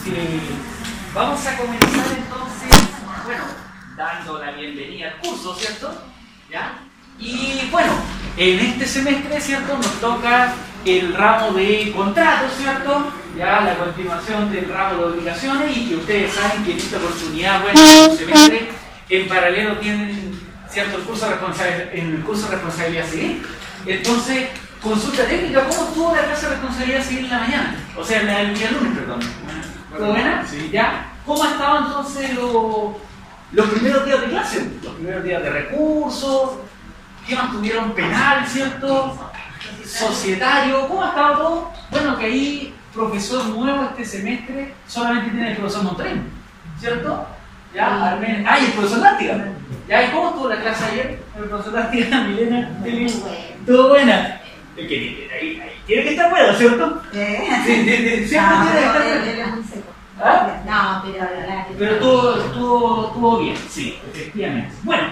Vamos a comenzar entonces, bueno, dando la bienvenida al curso, ¿cierto? ¿Ya? Y bueno, en este semestre, ¿cierto? Nos toca el ramo de contratos, ¿cierto? Ya la continuación del ramo de obligaciones, y que ustedes saben que en esta oportunidad, bueno, en el semestre, en paralelo tienen, ¿cierto? El curso de responsabilidad civil. Entonces, consulta técnica, ¿cómo estuvo la clase de responsabilidad civil en la mañana? O sea, el día lunes, perdón. ¿Todo buena? Sí. ¿Ya? ¿Cómo estaban entonces los primeros días de clase? Los primeros días de recursos, ¿qué más tuvieron? Penal, ¿cierto? Societario, ¿cómo ha estado todo? Bueno, que ahí, profesor nuevo este semestre, solamente tiene el profesor Montrén, ¿cierto? ¿Ya? Al menos. Ah, y el profesor Lártiga. ¿Ya? ¿Y cómo estuvo la clase ayer? El profesor Lártiga, Milena. ¿Todo buena? Es que ahí tiene que estar bueno, ¿cierto? Sí, siempre tiene que estar bueno. ¿Ah? No, pero estuvo bien, sí, efectivamente. Bueno,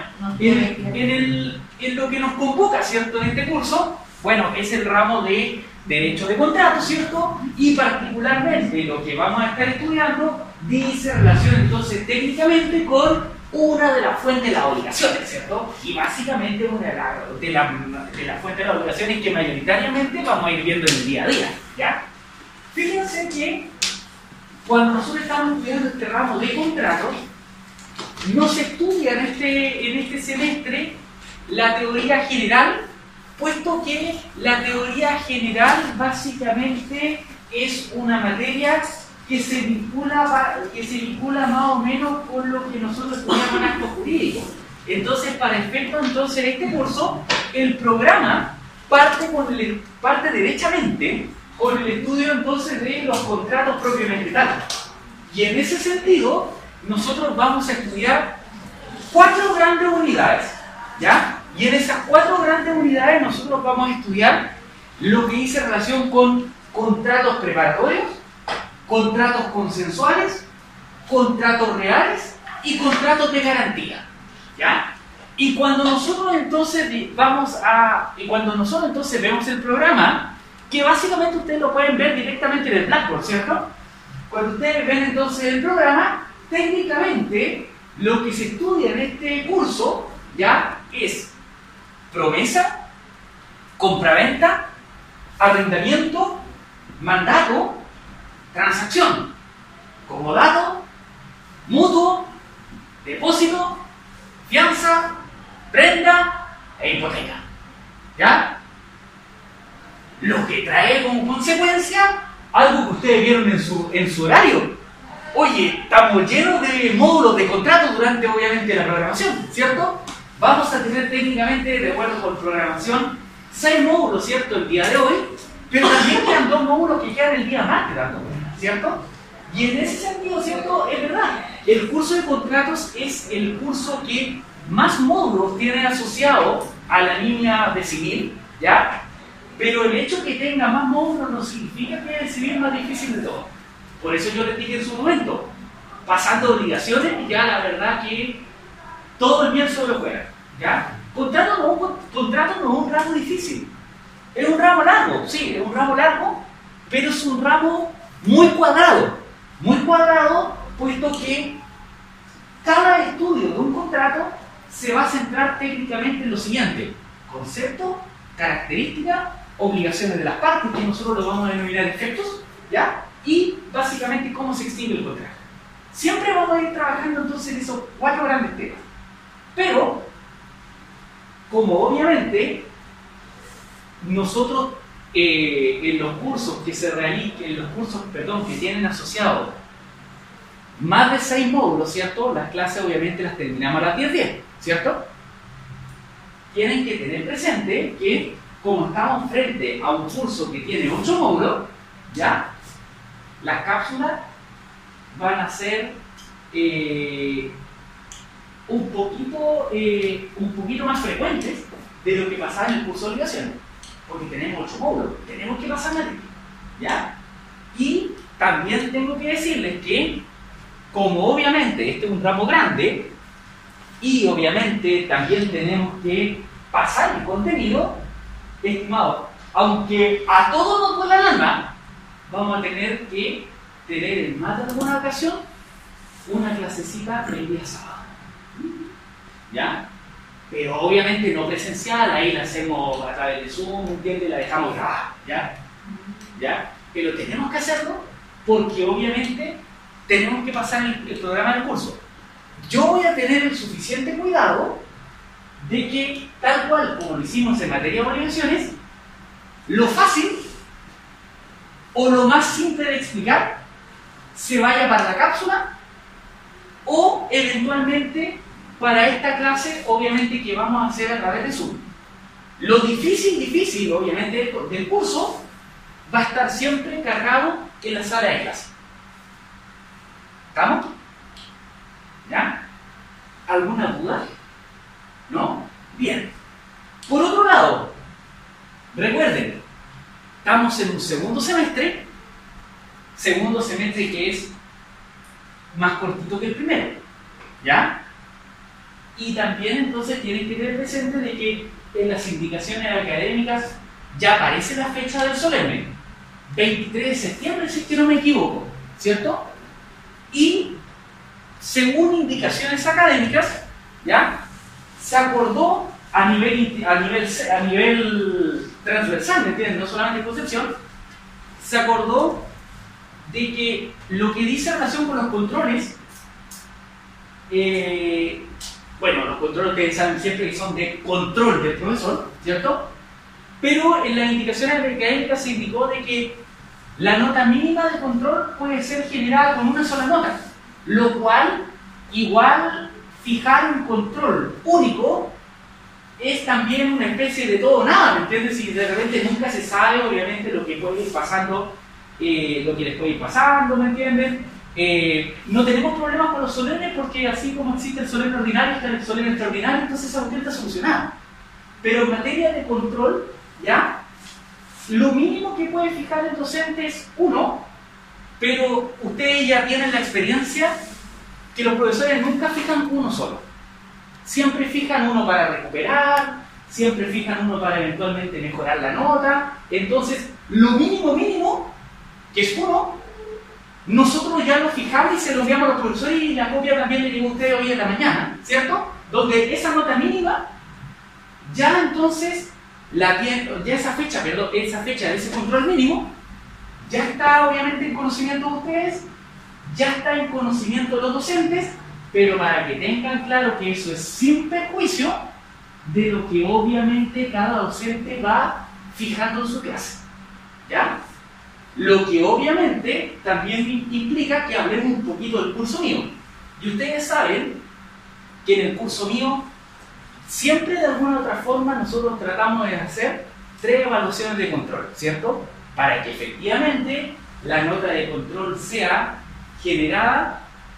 en lo que nos convoca, ¿cierto? En este curso, bueno, es el ramo de Derecho de Contrato, ¿cierto? Y particularmente lo que vamos a estar estudiando dice relación entonces técnicamente con una de las fuentes de las obligaciones, ¿cierto? Y básicamente una de las fuentes de las obligaciones que mayoritariamente vamos a ir viendo en el día a día, ¿ya? Fíjense que cuando nosotros estamos estudiando este ramo de contratos, no se estudia en este semestre la teoría general, puesto que la teoría general básicamente es una materia que se vincula más o menos con lo que nosotros estudiamos en actos jurídicos. Entonces, para efecto de este curso, el programa parte derechamente con el estudio entonces de los contratos propiamente tal. Y en ese sentido, nosotros vamos a estudiar 4 grandes unidades, ¿ya? Y en esas 4 grandes unidades nosotros vamos a estudiar lo que dice relación con contratos preparatorios, contratos consensuales, contratos reales y contratos de garantía, ¿ya? Y cuando nosotros entonces vemos el programa, que básicamente ustedes lo pueden ver directamente en el Blackboard, ¿cierto? Cuando ustedes ven entonces el programa, técnicamente lo que se estudia en este curso ya es promesa, compraventa, arrendamiento, mandato, transacción, comodato, mutuo, depósito, fianza, prenda e hipoteca, ¿ya? Lo que trae como consecuencia algo que ustedes vieron en su horario. Oye, estamos llenos de módulos de contratos durante obviamente la programación, ¿cierto? Vamos a tener técnicamente, de acuerdo con programación, 6 módulos, ¿cierto? El día de hoy, pero también quedan 2 módulos que quedan el día martes, ¿cierto? Y en ese sentido, ¿cierto? Es verdad, el curso de contratos es el curso que más módulos tiene asociado a la línea de civil, ¿ya? Pero el hecho que tenga más módulos no significa que el civil es más difícil de todo. Por eso yo les dije en su momento, pasando obligaciones, ya la verdad que todo el bien sobre fuera, ¿ya? Contrato no es un ramo difícil. Es un ramo largo, sí, es un ramo largo, pero es un ramo muy cuadrado, puesto que cada estudio de un contrato se va a centrar técnicamente en lo siguiente: concepto, característica, obligaciones de las partes, que nosotros lo vamos a denominar efectos, ¿ya? Y básicamente cómo se extingue el contrato. Siempre vamos a ir trabajando entonces en esos 4 grandes temas. Pero, como obviamente nosotros en los cursos que tienen asociados más de 6 módulos, ¿cierto? Las clases obviamente las terminamos a las 10:10, ¿cierto? Tienen que tener presente que, como estamos frente a un curso que tiene 8 módulos, ¿ya? Las cápsulas van a ser un poquito más frecuentes de lo que pasaba en el curso de obligaciones, porque tenemos 8 módulos, tenemos que pasar materia, ¿ya? Y también tengo que decirles que, como obviamente este es un ramo grande, y obviamente también tenemos que pasar el contenido, estimados, aunque a todos nos duele el alma, vamos a tener que tener en más de alguna ocasión una clasecita el día sábado. ¿Ya? Pero obviamente no presencial, ahí la hacemos a través de Zoom, ¿entiendes? La dejamos grabada, ¿ya? ¿Ya? Pero tenemos que hacerlo porque obviamente tenemos que pasar el programa del curso. Yo voy a tener el suficiente cuidado de que, tal cual como lo hicimos en materia de obligaciones, lo fácil o lo más simple de explicar se vaya para la cápsula o eventualmente para esta clase, obviamente, que vamos a hacer a través de Zoom. Lo difícil, obviamente, del curso va a estar siempre cargado en la sala de clase. ¿Estamos? ¿Ya? ¿Alguna duda? ¿No? Bien. Por otro lado, recuerden, estamos en un segundo semestre que es más cortito que el primero, ¿ya? Y también entonces tienen que tener presente de que en las indicaciones académicas ya aparece la fecha del solemne, 23 de septiembre, si es que no me equivoco, ¿cierto? Y según indicaciones académicas, ¿ya? Se acordó a nivel transversal, ¿me entienden? No solamente en Concepción, se acordó de que lo que dice en relación con los controles, bueno, los controles ustedes saben siempre que son de control del profesor, ¿cierto? Pero en las indicaciones académicas se indicó de que la nota mínima de control puede ser generada con una sola nota, lo cual, igual, fijar un control único es también una especie de todo o nada, ¿me entiendes? Si de repente nunca se sabe, obviamente, lo que puede ir pasando, lo que les puede ir pasando, ¿me entienden? No tenemos problemas con los solemnes porque así como existe el solemne ordinario, está el solemne extraordinario, entonces esa cuestión está solucionada. Pero en materia de control, ¿ya? Lo mínimo que puede fijar el docente es 1, pero ustedes ya tienen la experiencia que los profesores nunca fijan uno solo. Siempre fijan uno para recuperar, siempre fijan uno para eventualmente mejorar la nota. Entonces, lo mínimo, que es 1, nosotros ya lo fijamos y se lo enviamos a los profesores y la copia también le llegó a ustedes hoy en la mañana, ¿cierto? Donde esa nota mínima, ya entonces, esa fecha de ese control mínimo, ya está obviamente en conocimiento de ustedes, ya está en conocimiento de los docentes, pero para que tengan claro que eso es sin perjuicio de lo que obviamente cada docente va fijando en su clase, ¿ya? Lo que obviamente también implica que hablemos un poquito del curso mío. Y ustedes saben que en el curso mío siempre de alguna u otra forma nosotros tratamos de hacer 3 evaluaciones de control, ¿cierto? Para que efectivamente la nota de control sea generada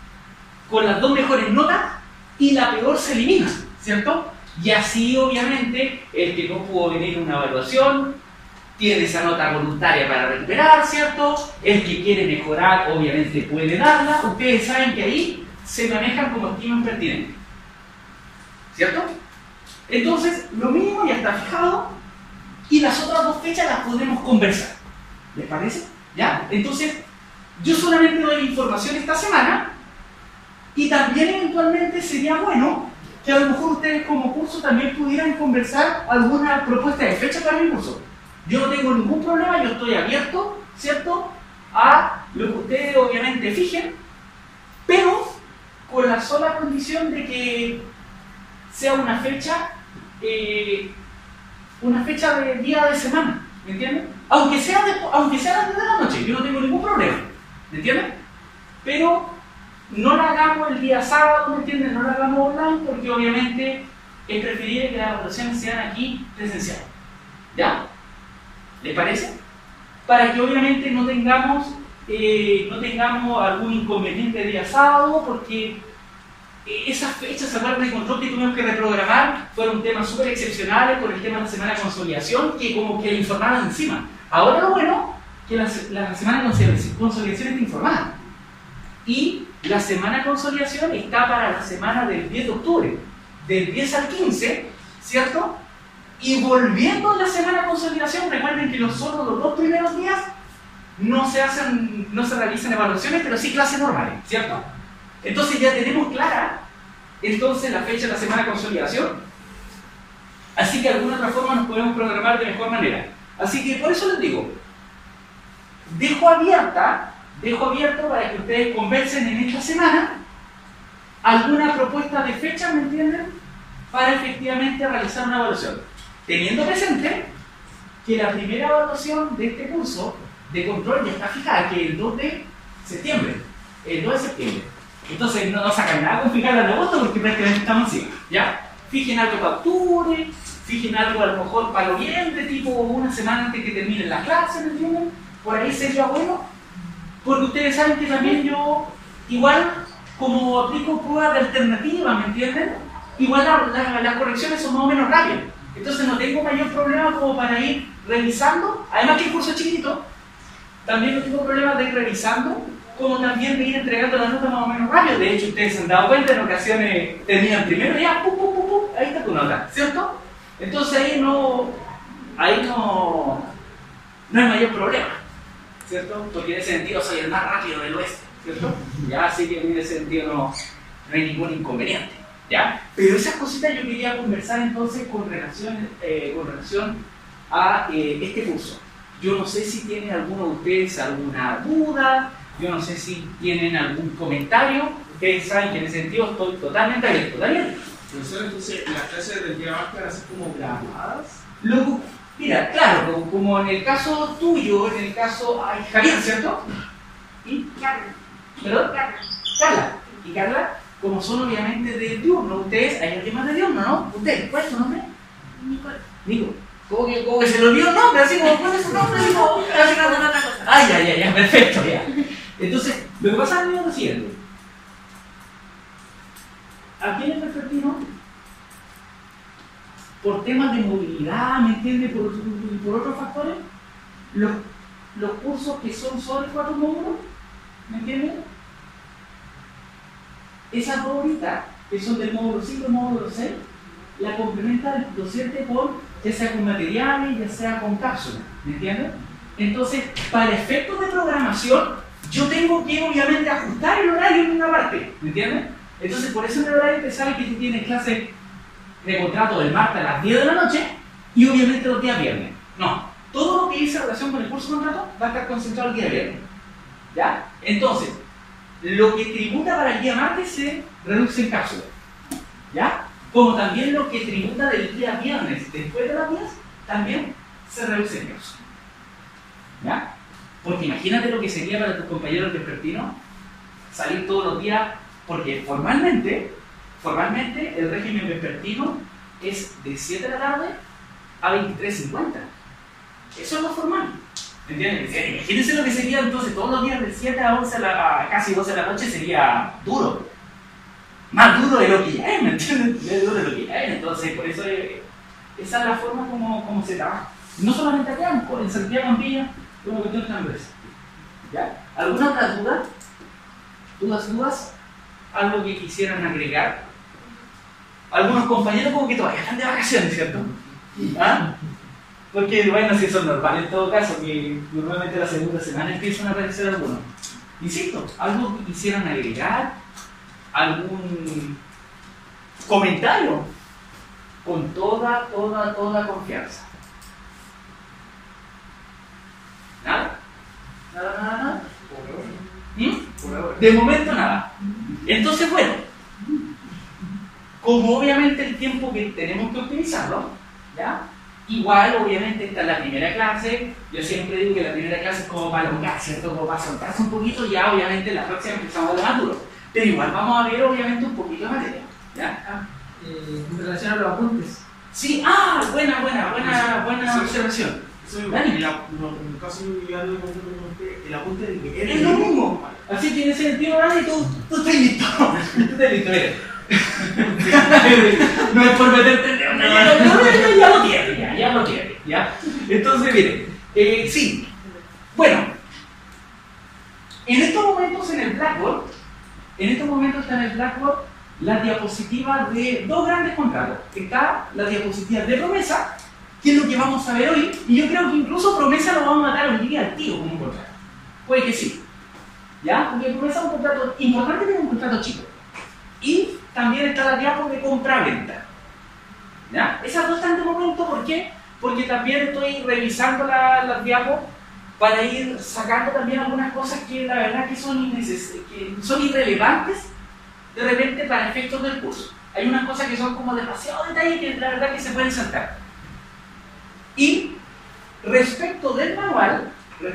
con las 2 mejores notas y la peor se elimina, ¿cierto? Y así obviamente el que no pudo venir a una evaluación tiene esa nota voluntaria para recuperar, ¿cierto? El que quiere mejorar obviamente puede darla. Ustedes saben que ahí se manejan como estiman pertinente, ¿cierto? Entonces lo mínimo ya está fijado y las otras 2 fechas las podremos conversar, ¿les parece? ¿Ya? Entonces yo solamente doy información esta semana y también eventualmente sería bueno que a lo mejor ustedes como curso también pudieran conversar alguna propuesta de fecha para mi curso. Yo no tengo ningún problema, yo estoy abierto, ¿cierto?, a lo que ustedes obviamente fijen, pero con la sola condición de que sea una fecha de día de semana, ¿me entienden? Aunque sea a las 10 de la noche, yo no tengo ningún problema, ¿me entienden? Pero no la hagamos el día sábado, ¿me entienden? No la hagamos online porque obviamente es preferible que las evaluaciones sean aquí presencial, ¿ya? ¿Les parece? Para que obviamente no tengamos algún inconveniente el día sábado, porque esas fechas, ¿se acuerdan de control que tuvimos que reprogramar? Fueron temas súper excepcionales por el tema de la semana de consolidación, que como que informaron encima. Ahora lo bueno, que la semana de consolidación está informada. Y la semana de consolidación está para la semana del 10 de octubre, del 10 al 15, ¿cierto? Y volviendo a la semana de consolidación, recuerden que solo los 2 primeros días no se realizan evaluaciones, pero sí clases normales, ¿cierto? Entonces ya tenemos clara entonces la fecha de la semana de consolidación, así que de alguna otra forma nos podemos programar de mejor manera. Así que por eso les digo, dejo abierto para que ustedes conversen en esta semana alguna propuesta de fecha, ¿me entienden?, para efectivamente realizar una evaluación, teniendo presente que la primera evaluación de este curso de control ya está fijada, que es el 2 de septiembre. Entonces no sacan nada con fijarla en agosto porque prácticamente estamos encima, ¿ya? Fijen algo para octubre, fijen algo a lo mejor para noviembre, tipo una semana antes que terminen las clases, ¿me entienden? Por ahí sería bueno, porque ustedes saben que también yo, igual, como aplico pruebas de alternativa, ¿me entienden? Igual las correcciones son más o menos rápidas. Entonces no tengo mayor problema como para ir revisando, además que el curso es chiquitito, también no tengo problema de ir revisando, como también de ir entregando la nota más o menos rápido. De hecho, ustedes se han dado cuenta, en ocasiones terminan primero y ya, ahí está tu nota, ¿cierto? Entonces ahí no hay mayor problema, ¿cierto? Porque en ese sentido soy el más rápido del oeste, ¿cierto? Ya, así que en ese sentido no hay ningún inconveniente, ¿ya? Pero esas cositas yo quería conversar entonces con relación a este curso. Yo no sé si tienen alguno de ustedes alguna duda, yo no sé si tienen algún comentario. Ustedes saben que en ese sentido estoy totalmente abierto, ¿también? Profesor, entonces, ¿las clases del día más van a ser como grabadas? Mira, claro, como en el caso tuyo, en el caso... Javier, ¿cierto? ¿Y? Carla. ¿Perdón? Carla. Y Carla, como son obviamente de diurno, ustedes, hay alguien más de diurno, ¿no? ¿Usted? ¿Cuál es tu nombre? Nico. ¿Cómo que se le olvidó el nombre? Así como, ¿cuál es su nombre? Nico. Ya, perfecto, ya. Entonces, lo que pasa es lo siguiente. Aquí en el vespertino, por temas de movilidad, ¿me entiendes? Por otros factores, los cursos que son sobre 4 módulos, ¿me entiendes? Esas 2 horitas, que son del módulo 5 y módulo 6, la complementa el docente ya sea con materiales, ya sea con cápsulas, ¿me entiendes? Entonces, para efectos de programación, yo tengo que obviamente ajustar el horario en una parte, ¿me entiendes? Entonces, por eso en el horario te sabe que tú tienes clase de contrato del martes a las 10 de la noche y obviamente los días viernes. No, todo lo que hice en relación con el curso de contrato va a estar concentrado el día viernes, ¿ya? Entonces, lo que tributa para el día martes se reduce en cápsula, ¿ya? Como también lo que tributa del día viernes después de las 10 también se reduce en cápsula, ¿ya? Porque imagínate lo que sería para tus compañeros vespertinos salir todos los días, porque formalmente el régimen vespertino es de 7 de la tarde a 23:50. Eso es lo formal. ¿Me entiendes? Imagínense lo que sería entonces todos los días de 7 a 11 a casi 12 de la noche, sería duro. Más duro de lo que ya es, ¿me entiendes? Más duro de lo que ya es. Entonces, por eso esa es la forma como se trabaja. No solamente acá, en Santiago, en Villa, una cuestión tan gruesa. ¿Ya? ¿Alguna otra duda? ¿Dudas? ¿Algo que quisieran agregar? Algunos compañeros como que todavía están de vacaciones, ¿cierto? ¿Ah? Porque, bueno, si eso es normal en todo caso, que normalmente la segunda semana empiezan a aparecer algunos. Insisto, ¿algo que quisieran agregar? ¿Algún comentario? Con toda confianza. ¿Nada? ¿Nada? Por ahora. De momento nada. Entonces, bueno, como obviamente el tiempo que tenemos que optimizarlo, ¿ya? Igual, obviamente, esta es la primera clase. Yo siempre digo que la primera clase es como para alongar, ¿cierto? Como para soltarse un poquito, ya obviamente la próxima empezamos a lo más duro. Pero igual vamos a ver, obviamente, un poquito de materia, ¿ya? En relación a los apuntes. Sí, buena observación. Dani. En el caso individual de el apunte del que Es lo mismo. Así que en ese sentido, Dani, tú estás listo. Tú estás listo, mira. No es por meterte en ya lo tiene, ¿ya? Entonces, miren, sí. Bueno, en estos momentos en el Blackboard, está en el Blackboard la diapositiva de 2 grandes contratos. Está la diapositiva de promesa, que es lo que vamos a ver hoy, y yo creo que incluso promesa lo vamos a dar hoy día al tío como un contrato, Puede que sí. ¿Ya? Porque promesa es un contrato importante, pero es un contrato chico. Y también está la diapo de compra-venta. ¿Ya? Esas dos están de momento, ¿por qué? Porque también estoy revisando las diapos para ir sacando también algunas cosas que la verdad que son irrelevantes de repente para efectos del curso. Hay unas cosas que son como demasiado detalle que la verdad que se pueden saltar. Y respecto del manual,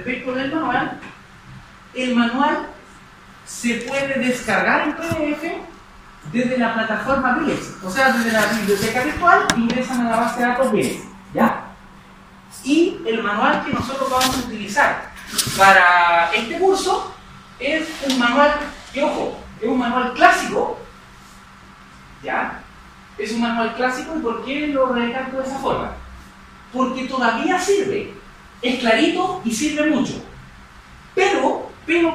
el manual se puede descargar en PDF desde la plataforma BIES, o sea, desde la biblioteca virtual, ingresan a la base de datos BIES, ¿ya? Y el manual que nosotros vamos a utilizar para este curso es un manual que, ojo, es un manual clásico, ¿ya? Es un manual clásico. ¿Y por qué lo recalco de esa forma? Porque todavía sirve, es clarito y sirve mucho. Pero,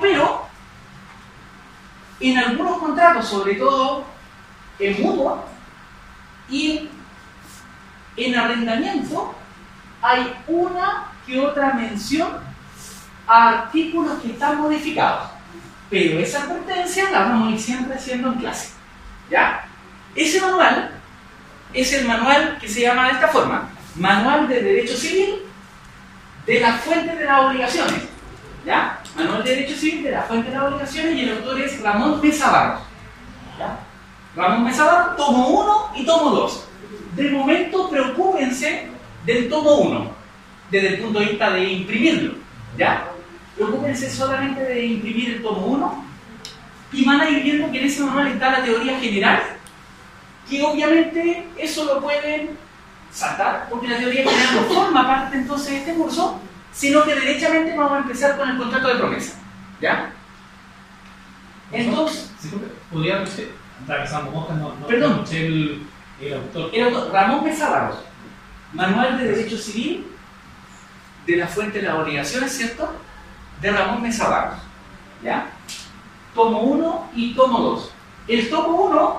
en algunos contratos, sobre todo en mutua y en arrendamiento, hay una que otra mención a artículos que están modificados. Pero esa advertencia la vamos a ir siempre haciendo en clase. ¿Ya? Ese manual es el manual que se llama de esta forma: Manual de Derecho Civil de la Fuente de las Obligaciones. ¿Ya? Manual de Derecho Civil de la Fuente de las Obligaciones, y el autor es Ramón Mesa Barros. ¿Ya? Ramón Mesa Barros, tomo 1 y tomo 2. De momento, preocúpense del tomo 1, desde el punto de vista de imprimirlo. ¿Ya? Preocúpense solamente de imprimir el tomo 1 y van a ir viendo que en ese manual está la teoría general, que obviamente eso lo pueden saltar, porque la teoría general no forma parte entonces de este curso, sino que derechamente vamos a empezar con el contrato de promesa. ¿Ya? Entonces, ¿podría decir? Perdón. Escuché el autor. El autor, Ramón Mesa Barros, Manual de Derecho Civil de la Fuente de las Obligaciones, ¿cierto? De Ramón Mesa Barros. ¿Ya? Tomo 1 y tomo 2. El tomo 1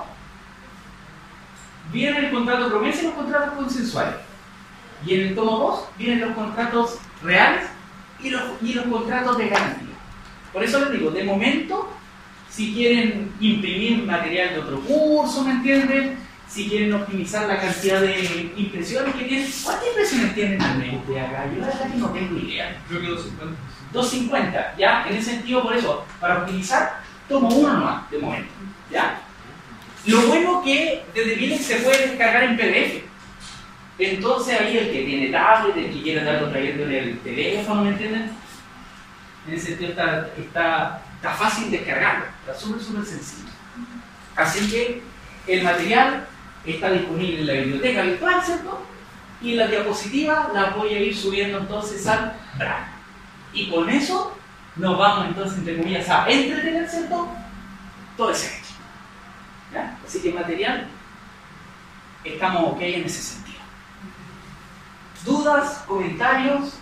viene el contrato de promesa y los contratos consensuales. Y en el tomo 2 vienen los contratos reales y los contratos de garantía. Por eso les digo, de momento, si quieren imprimir material de otro curso, ¿me entienden? Si quieren optimizar la cantidad de impresiones que tienen. ¿Cuántas impresiones tienen en mente acá? Yo la verdad que no tengo idea. Creo que 250. 250, ¿ya? En ese sentido, por eso, para optimizar, tomo 1 nomás, de momento, ¿ya? Lo bueno que desde Bilex se puede descargar en PDF. Entonces ahí el que tiene tablet, el que quiera darlo trayendo en el teléfono, ¿me entienden? En ese sentido está fácil descargarlo, está súper sencillo. Así que el material está disponible en la biblioteca virtual, ¿cierto? Y la diapositiva la voy a ir subiendo entonces al Drive. Y con eso nos vamos entonces, entre comillas, a entretener, ¿cierto? Todo ese hecho. ¿Ya? Así que material, estamos ok en ese sentido. ¿Dudas? ¿Comentarios?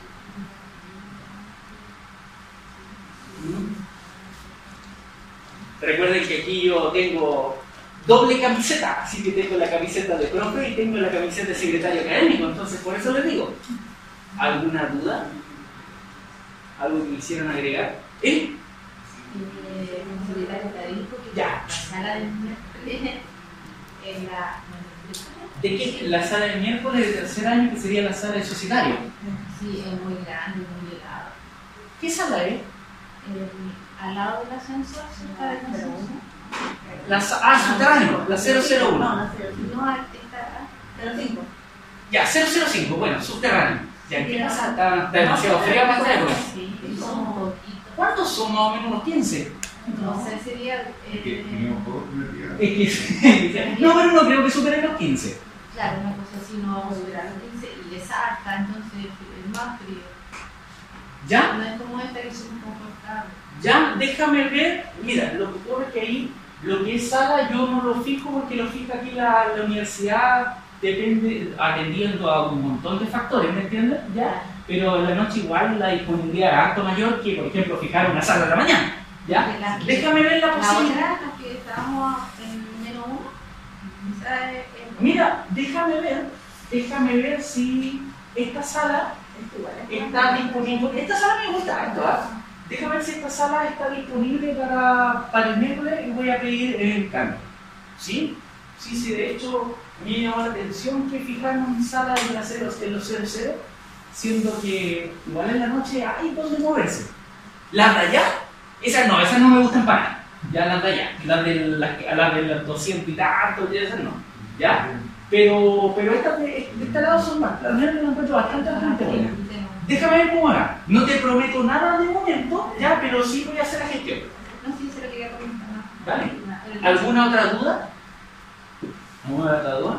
Recuerden que aquí yo tengo doble camiseta, así que tengo la camiseta de profe y tengo la camiseta de secretario académico, entonces por eso les digo. ¿Alguna duda? ¿Algo que quisieran agregar? Como secretario académico, que Ya. la sala del miércoles en la... ¿De qué? La sala del miércoles de tercer año, que sería la sala de societario. Sí, es muy grande, muy helado. ¿Qué sala es? Al lado del ascensor, cerca del ascensor. Subterráneo, la 001. No, está 05. Ya, 005, bueno, subterráneo. Ya, ¿qué pasa? Está demasiado fría para esta época. Sí, son un poquito. ¿Cuántos son más o menos? ¿Unos 15? No sé, sería... No, pero no creo que superen los 15. Claro, una cosa así, no vamos a superar los 15 y es alta, entonces es más frío. ¿Ya? No es como esta que son confortables. Ya, déjame ver. Mira, lo que ocurre es que ahí, lo que es sala, yo no lo fijo porque lo fija aquí la universidad, depende, atendiendo a un montón de factores, ¿me entiendes? ¿Ya? Pero en la noche igual la disponibilidad es harto mayor que, por ejemplo, fijar una sala de la mañana. ¿Ya? Déjame ver la posibilidad. La otra, la que estábamos en menos 1, esa es... Mira, déjame ver si esta sala está disponible. Esta sala me gusta, esto, ¿ah? déjame ver si esta sala está disponible para el miércoles y voy a pedir el cambio. ¿Sí? Sí, de hecho me llamó la atención que fijaron en sala en los 00, siendo que igual en la noche hay donde moverse. Las de allá, esas no me gustan para nada. Ya las de allá, las de los 200 y tantos, ya esas no. ¿Ya? Pero estas de este lado son más, las mías las encuentro bastante buenas. Déjame ver cómo va. No te prometo nada de momento, ya, pero sí voy a hacer la gestión. No, sí, se lo quería comentar. ¿Vale? ¿Alguna otra duda? ¿Alguna otra duda?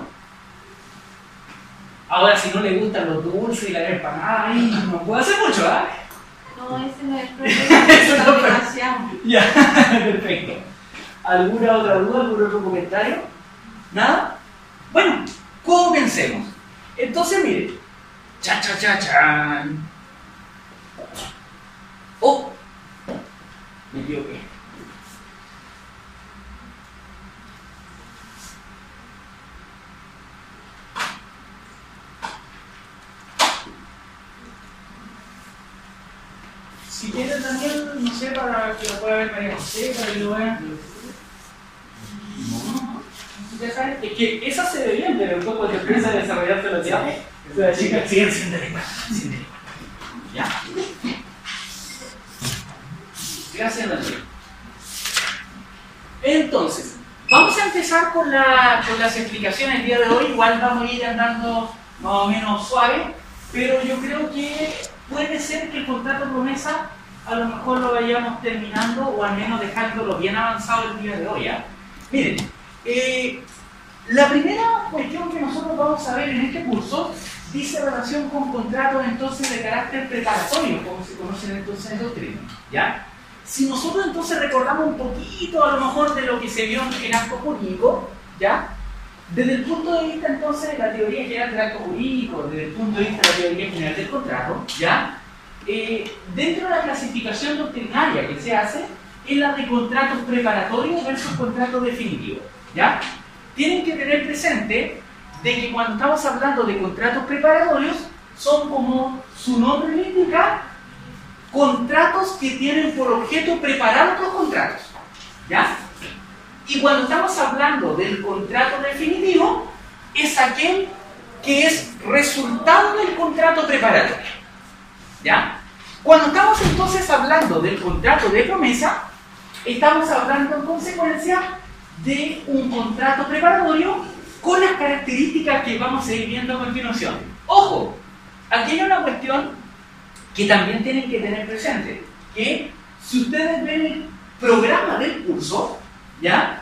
Ahora, si no le gustan los dulces y la empanada, ahí no puedo hacer mucho, ¿ah? No, ese no es problema. Eso no es demasiado. Ya, perfecto. ¿Alguna otra duda? ¿Algún otro comentario? ¿Nada? Bueno, comencemos. Entonces, mire. Chan. Oh, me equivoqué. Si quieres, Daniel, no sé, para que lo pueda ver María José, para que lo vean. Ya sabes, es que esa se ve bien, pero un poco te empieza a desarrollarse la ciudad. La chica sigue siendo igual. ¿Ya? Gracias, Daniel. Entonces, vamos a empezar con las explicaciones el día de hoy. Igual vamos a ir andando más o menos suave, pero yo creo que puede ser que el contrato promesa a lo mejor lo vayamos terminando o al menos dejándolo bien avanzado el día de hoy. ¿Ya? Miren, la primera cuestión que nosotros vamos a ver en este curso dice relación con contratos entonces de carácter preparatorio, como se conocen entonces en doctrina, ¿ya? Si nosotros entonces recordamos un poquito a lo mejor de lo que se vio en acto jurídico, ¿ya? Desde el punto de vista entonces de la teoría general del acto jurídico, desde el punto de vista de la teoría general del contrato, ¿ya? Dentro de la clasificación doctrinaria que se hace es la de contratos preparatorios versus contratos definitivos, ¿ya? Tienen que tener presente de que cuando estamos hablando de contratos preparatorios son, como su nombre lo indica, contratos que tienen por objeto preparar otros contratos, ¿ya? Y cuando estamos hablando del contrato definitivo es aquel que es resultado del contrato preparatorio, ¿ya? Cuando estamos entonces hablando del contrato de promesa, estamos hablando en consecuencia de un contrato preparatorio con las características que vamos a ir viendo a continuación. ¡Ojo! Aquí hay una cuestión que también tienen que tener presente, que si ustedes ven el programa del curso, ¿ya?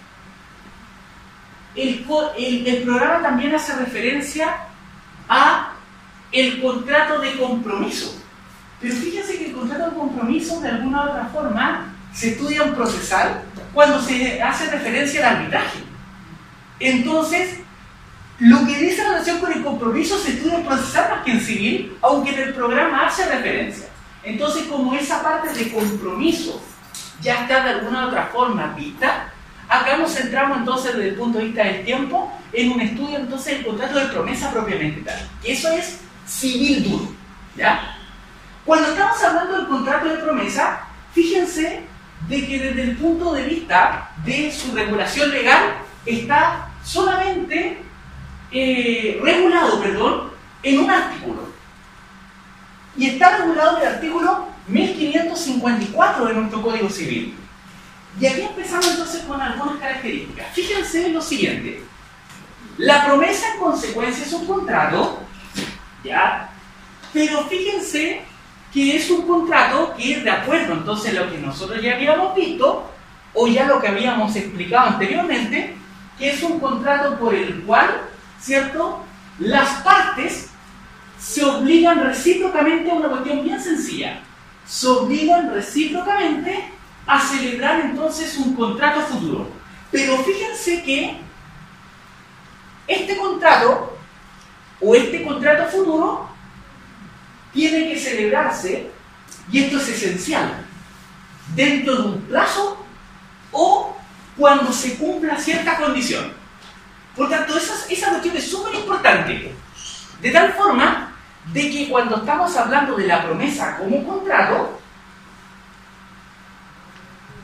El programa también hace referencia a el contrato de compromiso. Pero fíjense que el contrato de compromiso de alguna u otra forma se estudia en procesal cuando se hace referencia al arbitraje. Entonces, lo que dice en relación con el compromiso se estudia en procesal más que en civil, aunque en el programa hace referencia. Entonces, como esa parte de compromiso ya está de alguna u otra forma vista, acá nos centramos entonces desde el punto de vista del tiempo en un estudio entonces del contrato de promesa propiamente tal. Que eso es civil duro, ¿ya? Cuando estamos hablando del contrato de promesa, fíjense de que desde el punto de vista de su regulación legal está solamente regulado, en un artículo. Y está regulado en el artículo 1554 de nuestro Código Civil. Y aquí empezamos entonces con algunas características. Fíjense en lo siguiente. La promesa en consecuencia es un contrato, ¿ya? Pero fíjense que es un contrato que es de acuerdo entonces a lo que nosotros ya habíamos visto, o ya lo que habíamos explicado anteriormente, que es un contrato por el cual, ¿cierto?, las partes se obligan recíprocamente a una cuestión bien sencilla. Se obligan recíprocamente a celebrar entonces un contrato futuro. Pero fíjense que este contrato o este contrato futuro tiene que celebrarse, y esto es esencial, dentro de un plazo o cuando se cumpla cierta condición. Por tanto, esa cuestión es súper importante. De tal forma de que cuando estamos hablando de la promesa como contrato,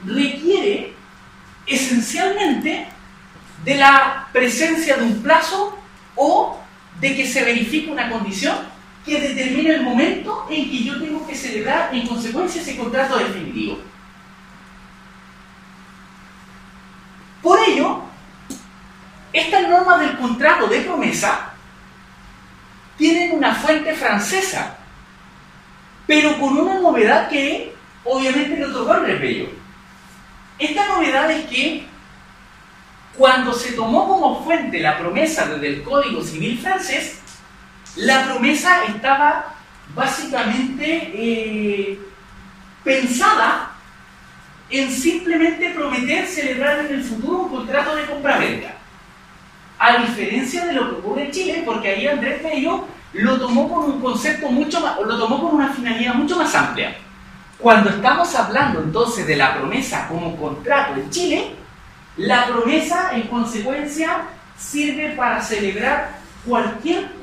requiere esencialmente de la presencia de un plazo o de que se verifique una condición que determine el momento en que yo tengo que celebrar en consecuencia ese contrato definitivo. Por ello, estas normas del contrato de promesa tienen una fuente francesa, pero con una novedad que obviamente le otorgó Andrés Bello. Esta novedad es que cuando se tomó como fuente la promesa desde el Código Civil francés, la promesa estaba básicamente pensada en simplemente prometer celebrar en el futuro un contrato de compraventa. A diferencia de lo que ocurre en Chile, porque ahí Andrés Bello lo tomó con un concepto mucho más, lo tomó con una finalidad mucho más amplia. Cuando estamos hablando entonces de la promesa como contrato en Chile, la promesa en consecuencia sirve para celebrar cualquier,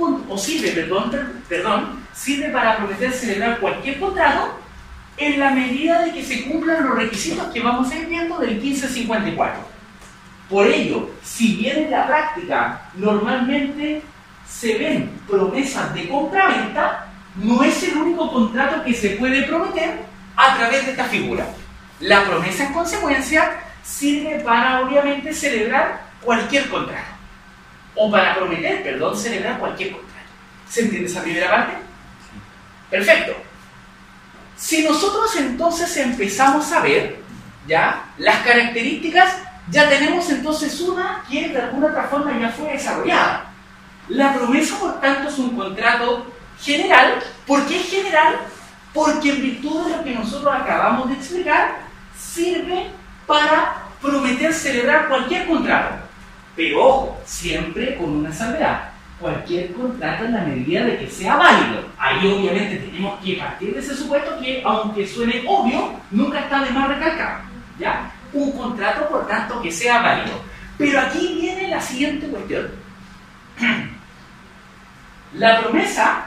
sirve para prometer celebrar cualquier contrato en la medida de que se cumplan los requisitos que vamos a ir viendo del 1554. Por ello, si bien en la práctica normalmente se ven promesas de compraventa, no es el único contrato que se puede prometer a través de esta figura. La promesa en consecuencia sirve para obviamente celebrar cualquier contrato. O para prometer, celebrar cualquier contrato. ¿Se entiende esa primera parte? Perfecto. Si nosotros entonces empezamos a ver ya las características, ya tenemos entonces una que de alguna otra forma ya fue desarrollada. La promesa, por tanto, es un contrato general. ¿Por qué es general? Porque en virtud de lo que nosotros acabamos de explicar, sirve para prometer celebrar cualquier contrato. Pero ojo, siempre con una salvedad. Cualquier contrato en la medida de que sea válido. Ahí obviamente tenemos que partir de ese supuesto que, aunque suene obvio, nunca está de más recalcar. ¿Ya? Un contrato, por tanto, que sea válido. Pero aquí viene la siguiente cuestión. La promesa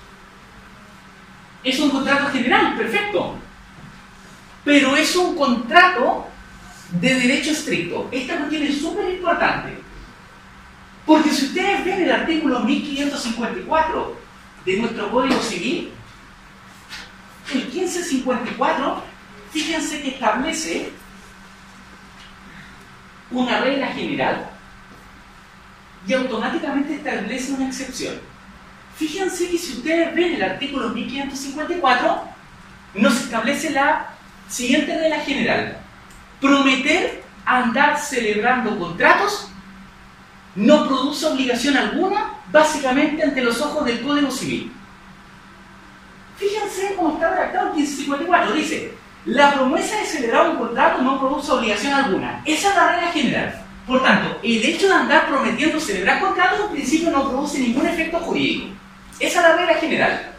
es un contrato general, perfecto. Pero es un contrato de derecho estricto. Esta cuestión es súper importante. Porque si ustedes ven el artículo 1554 de nuestro Código Civil, el 1554, fíjense que establece una regla general y automáticamente establece una excepción. Fíjense que si ustedes ven el artículo 1554, nos establece la siguiente regla general. Prometer andar celebrando contratos no produce obligación alguna, básicamente ante los ojos del Código Civil. Fíjense cómo está redactado el 1554. Dice, la promesa de celebrar un contrato no produce obligación alguna. Esa es la regla general. Por tanto, el hecho de andar prometiendo celebrar contratos en principio no produce ningún efecto jurídico. Esa es la regla general.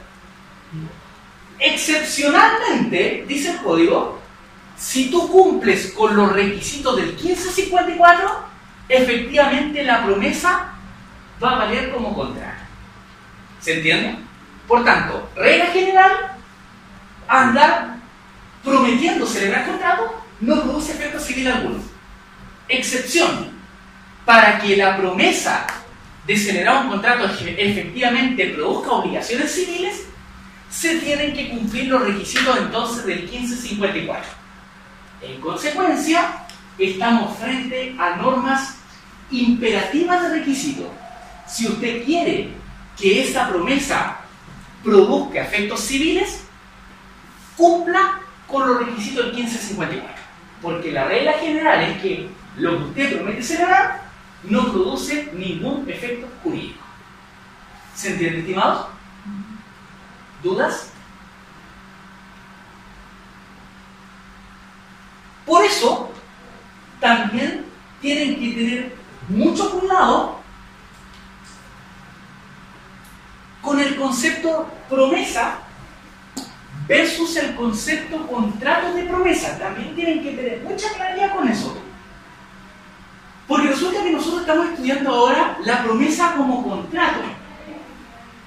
Excepcionalmente, dice el Código, si tú cumples con los requisitos del 1554, efectivamente la promesa va a valer como contrato. ¿Se entiende? Por tanto, regla general, andar prometiendo celebrar contrato no produce efecto civil alguno. Excepción, para que la promesa de celebrar un contrato efectivamente produzca obligaciones civiles, se tienen que cumplir los requisitos entonces del 1554. En consecuencia, estamos frente a normas imperativas de requisito. Si usted quiere que esta promesa produzca efectos civiles, cumpla con los requisitos del 1554. Porque la regla general es que lo que usted promete celebrar no produce ningún efecto jurídico. ¿Se entiende, estimados? ¿Dudas? Por eso, también tienen que tener mucho cuidado con el concepto promesa versus el concepto contrato de promesa. También tienen que tener mucha claridad con eso. Porque resulta que nosotros estamos estudiando ahora la promesa como contrato.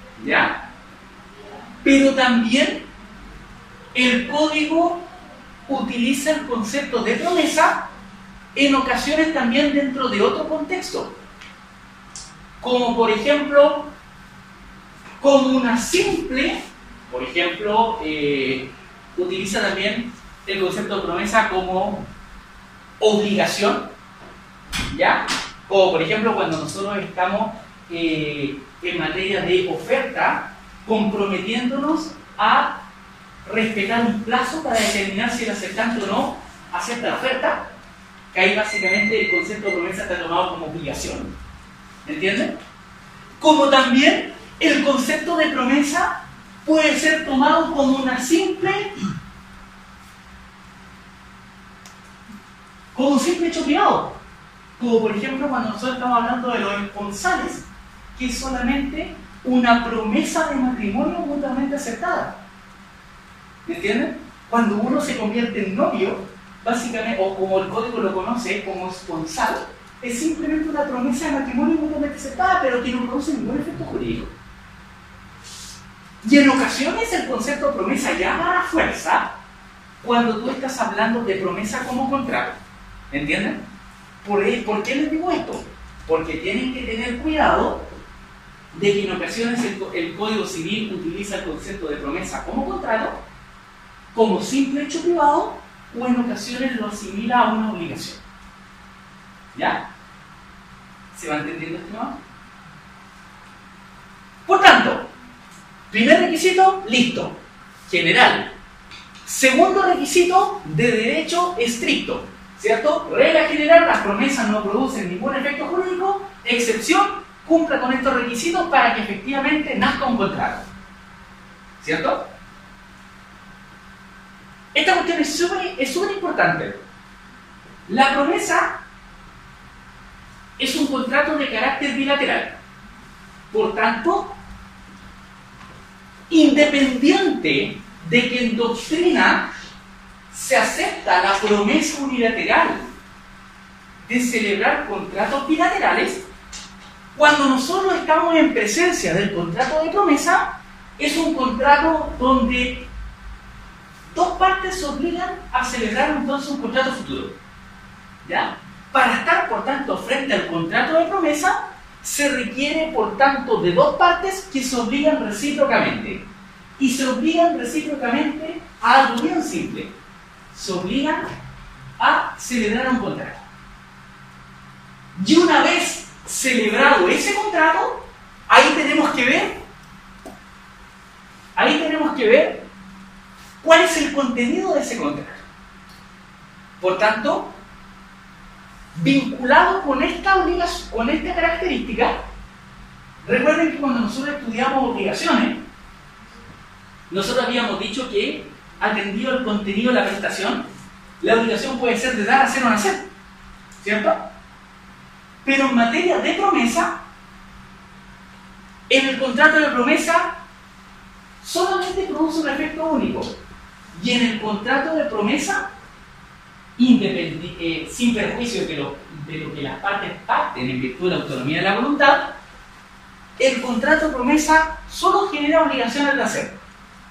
¿Ya? Pero también el código utiliza el concepto de promesa en ocasiones también dentro de otro contexto, como por ejemplo, como una simple, por ejemplo, utiliza también el concepto de promesa como obligación, ¿ya? Como por ejemplo cuando nosotros estamos en materia de oferta, comprometiéndonos a respetar un plazo para determinar si el aceptante o no acepta la oferta, que ahí básicamente el concepto de promesa está tomado como obligación. ¿Entienden? Como también el concepto de promesa puede ser tomado como una simple, como un simple hecho privado. Como por ejemplo cuando nosotros estamos hablando de los esponsales, que es solamente una promesa de matrimonio mutuamente aceptada. ¿Me entienden? Cuando uno se convierte en novio, básicamente, o como el código lo conoce, como esponsal, es simplemente una promesa de matrimonio mutuamente aceptada, pero que no produce ningún efecto jurídico. Y en ocasiones el concepto de promesa llama a la fuerza cuando tú estás hablando de promesa como contrato. ¿Me entienden? ¿Por qué les digo esto? Porque tienen que tener cuidado de que en ocasiones el Código Civil utiliza el concepto de promesa como contrato, como simple hecho privado, o en ocasiones lo asimila a una obligación. ¿Ya? ¿Se va entendiendo este tema? Por tanto, primer requisito, listo, general. Segundo requisito, de derecho estricto, ¿cierto? Regla general, las promesas no producen ningún efecto jurídico, excepción, cumpla con estos requisitos para que efectivamente nazca un contrato. ¿Cierto? Esta cuestión es súper importante. La promesa es un contrato de carácter bilateral. Por tanto, independiente de que en doctrina se acepta la promesa unilateral de celebrar contratos bilaterales, cuando nosotros estamos en presencia del contrato de promesa, es un contrato donde dos partes se obligan a celebrar entonces un contrato futuro. ¿Ya? Para estar, por tanto, frente al contrato de promesa, se requiere, por tanto, de dos partes que se obligan recíprocamente. Y se obligan recíprocamente a algo bien simple. Se obligan a celebrar un contrato. Y una vez celebrado ese contrato, ahí tenemos que ver cuál es el contenido de ese contrato. Por tanto, vinculado con esta obligación, con esta característica, recuerden que cuando nosotros estudiamos obligaciones, nosotros habíamos dicho que, atendido el contenido de la prestación, la obligación puede ser de dar, hacer o no hacer, ¿cierto? Pero en materia de promesa, en el contrato de promesa solamente produce un efecto único. Y en el contrato de promesa, sin perjuicio de lo que las partes pacten en virtud de la autonomía de la voluntad, el contrato de promesa solo genera obligaciones de hacer.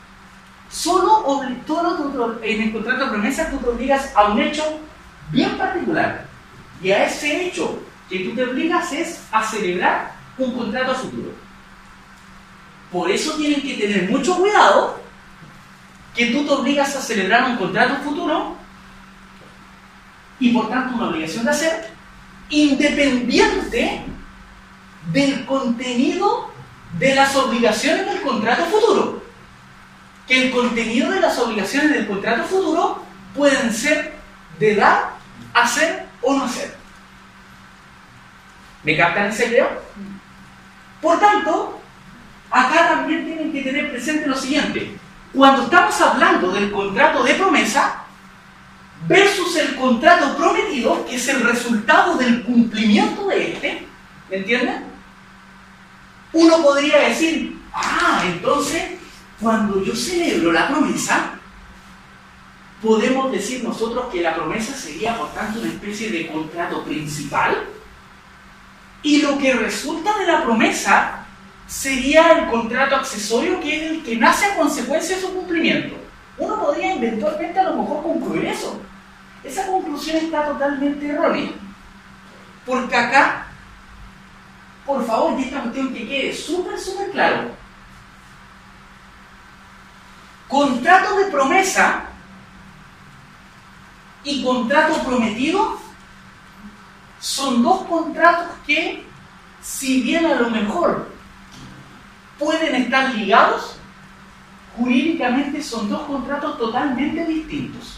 En el contrato de promesa tú te obligas a un hecho bien particular. Y a ese hecho que tú te obligas es a celebrar un contrato futuro. Por eso tienen que tener mucho cuidado que tú te obligas a celebrar un contrato futuro y por tanto una obligación de hacer, independiente del contenido de las obligaciones del contrato futuro. Que el contenido de las obligaciones del contrato futuro pueden ser de dar, hacer o no hacer. ¿Me captan esa idea? Por tanto, acá también tienen que tener presente lo siguiente. Cuando estamos hablando del contrato de promesa versus el contrato prometido, que es el resultado del cumplimiento de este, ¿me entienden? Uno podría decir, entonces, cuando yo celebro la promesa, podemos decir nosotros que la promesa sería, por tanto, una especie de contrato principal, y lo que resulta de la promesa sería el contrato accesorio, que es el que nace a consecuencia de su cumplimiento. Uno podría eventualmente a lo mejor concluir eso. Esa conclusión está totalmente errónea. Porque acá, por favor, y esta cuestión que quede súper claro. Contrato de promesa y contrato prometido son dos contratos que, si bien a lo mejor pueden estar ligados, jurídicamente son dos contratos totalmente distintos.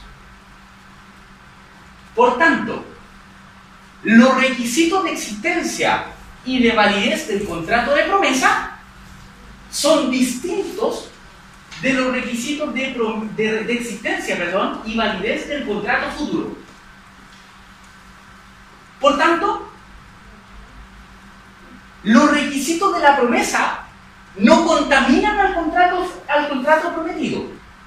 Por tanto, los requisitos de existencia y de validez del contrato de promesa son distintos de los requisitos de existencia y validez del contrato futuro. Por tanto, los requisitos de la promesa no contaminan al contrato prometido,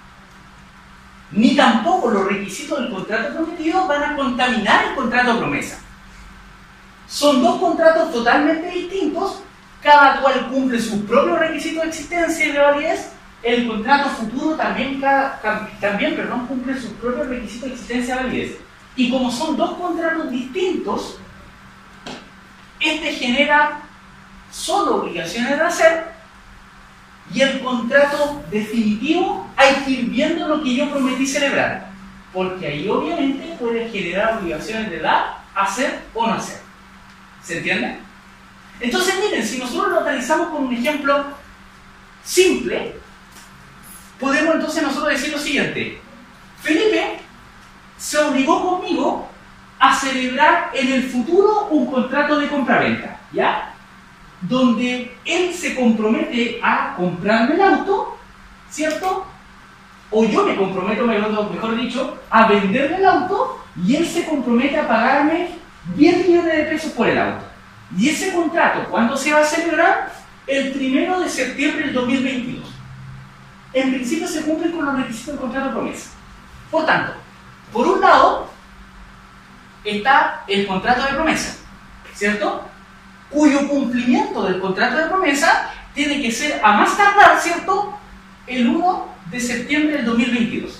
ni tampoco los requisitos del contrato prometido van a contaminar el contrato promesa. Son dos contratos totalmente distintos, cada cual cumple sus propios requisitos de existencia y de validez. El contrato futuro también cumple sus propios requisitos de existencia y validez. Y como son dos contratos distintos, este genera solo obligaciones de hacer, y el contrato definitivo hay que ir viendo lo que yo prometí celebrar, porque ahí obviamente puede generar obligaciones de dar, hacer o no hacer. ¿Se entiende? Entonces miren, si nosotros lo analizamos con un ejemplo simple, podemos entonces nosotros decir lo siguiente: Felipe se obligó conmigo a celebrar en el futuro un contrato de compraventa, ¿ya? Donde él se compromete a comprarme el auto, ¿cierto? O yo me comprometo, mejor dicho, a venderme el auto, y él se compromete a pagarme 10 millones de pesos por el auto. Y ese contrato, ¿cuándo se va a celebrar? El 1 de septiembre del 2022. En principio se cumplen con los requisitos del contrato de promesa. Por tanto, por un lado está el contrato de promesa, ¿cierto? Cuyo cumplimiento del contrato de promesa tiene que ser a más tardar, ¿cierto?, el 1 de septiembre del 2022.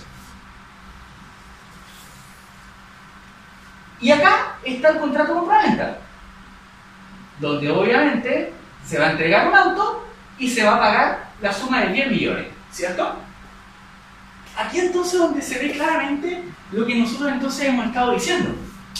Y acá está el contrato de compraventa, donde obviamente se va a entregar un auto y se va a pagar la suma de 10 millones, ¿cierto? Aquí entonces donde se ve claramente lo que nosotros entonces hemos estado diciendo.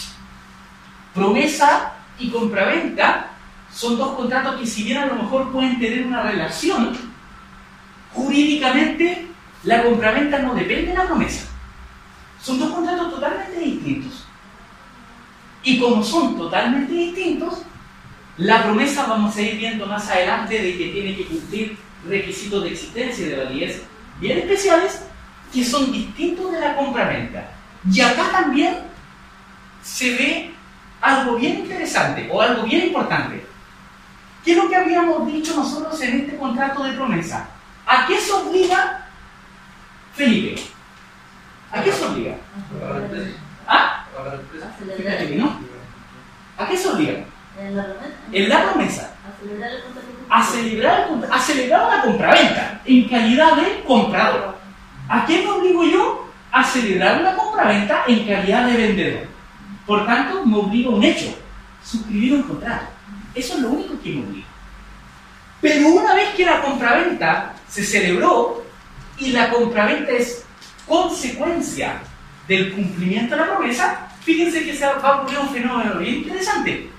Promesa y compraventa son dos contratos que, si bien a lo mejor pueden tener una relación, jurídicamente la compraventa no depende de la promesa. Son dos contratos totalmente distintos. Y como son totalmente distintos, la promesa vamos a ir viendo más adelante de que tiene que cumplir requisitos de existencia y de validez bien especiales que son distintos de la compraventa. Y acá también se ve algo bien interesante o algo bien importante. ¿Qué es lo que habíamos dicho nosotros en este contrato de promesa? ¿A qué se obliga Felipe? ¿A qué se obliga? ¿Ah? Fíjate que no. ¿A qué se obliga? En la promesa. A celebrar la compraventa en calidad de comprador. ¿A qué me obligo yo? A celebrar la compraventa en calidad de vendedor. Por tanto, me obligo a un hecho: suscribir un contrato. Eso es lo único que me obliga. Pero una vez que la compraventa se celebró y la compraventa es consecuencia del cumplimiento de la promesa, fíjense que se va a ocurrir un fenómeno bien interesante.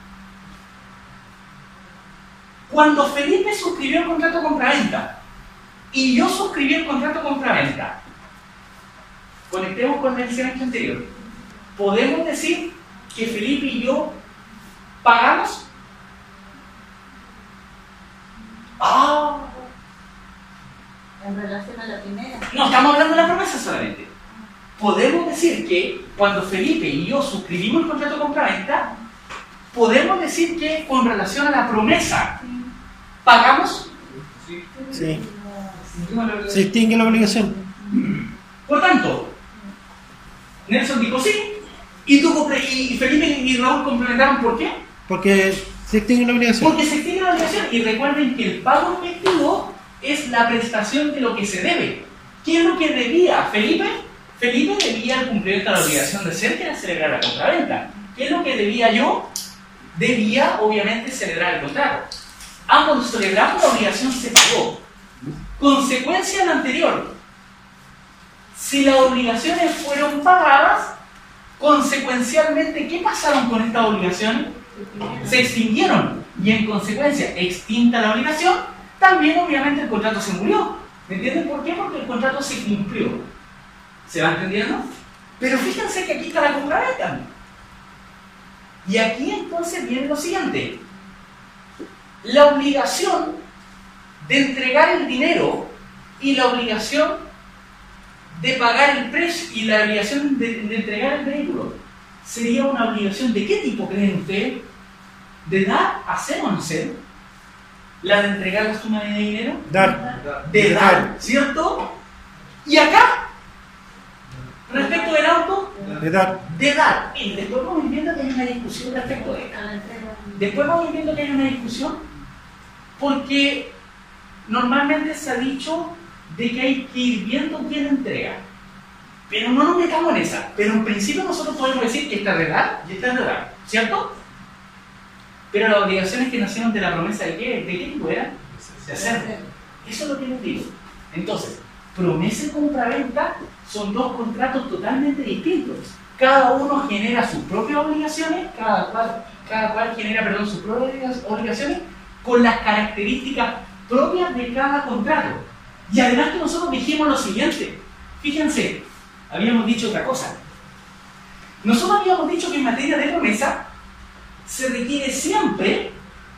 Cuando Felipe suscribió el contrato de compraventa y yo suscribí el contrato de compraventa, conectemos con el semestre anterior, podemos decir que Felipe y yo pagamos. En relación a la primera. No, estamos hablando de la promesa solamente. Podemos decir que cuando Felipe y yo suscribimos el contrato de compraventa, podemos decir que con relación a la promesa, ¿pagamos? Sí. Se extingue la obligación. Por tanto, Nelson dijo sí, y Felipe y Raúl complementaron. ¿Por qué? Porque se extingue la obligación. Porque se extingue la obligación. Y recuerden que el pago efectivo es la prestación de lo que se debe. ¿Qué es lo que debía Felipe? Felipe debía el cumplimiento de la obligación de ser, que era celebrar la compraventa. ¿Qué es lo que debía yo? Debía, obviamente, celebrar el contrato. Ambos celebramos, la obligación se pagó. Consecuencia de lo anterior. Si las obligaciones fueron pagadas, consecuencialmente, ¿qué pasaron con estas obligaciones? Se extinguieron. Y en consecuencia, extinta la obligación, también obviamente el contrato se murió. ¿Me entienden por qué? Porque el contrato se cumplió. ¿Se va entendiendo? Pero fíjense que aquí está la compraventa. Y aquí entonces viene lo siguiente. La obligación de entregar el dinero y la obligación de pagar el precio y la obligación de entregar el vehículo sería una obligación ¿de qué tipo creen ustedes? ¿De dar, hacer o no hacer? ¿La de entregar la suma de dinero? Dar. De dar, ¿cierto? Y acá, respecto del auto, De dar. de dar. Y después vamos viendo que hay una discusión respecto de esto. Después vamos viendo que hay una discusión porque normalmente se ha dicho de que hay que ir viendo quién entrega. Pero no nos metamos en esa. Pero en principio nosotros podemos decir que esta es de dar y esta es de dar, ¿cierto? Pero las obligaciones que nacieron de la promesa ¿de qué tipo eran? De hacer. Eso es lo que les digo. Entonces, promesa y compraventa son dos contratos totalmente distintos. Cada uno genera sus propias obligaciones, cada cual genera, sus propias obligaciones con las características propias de cada contrato. Y además que nosotros dijimos lo siguiente, fíjense, habíamos dicho otra cosa. Nosotros habíamos dicho que en materia de promesa se requiere siempre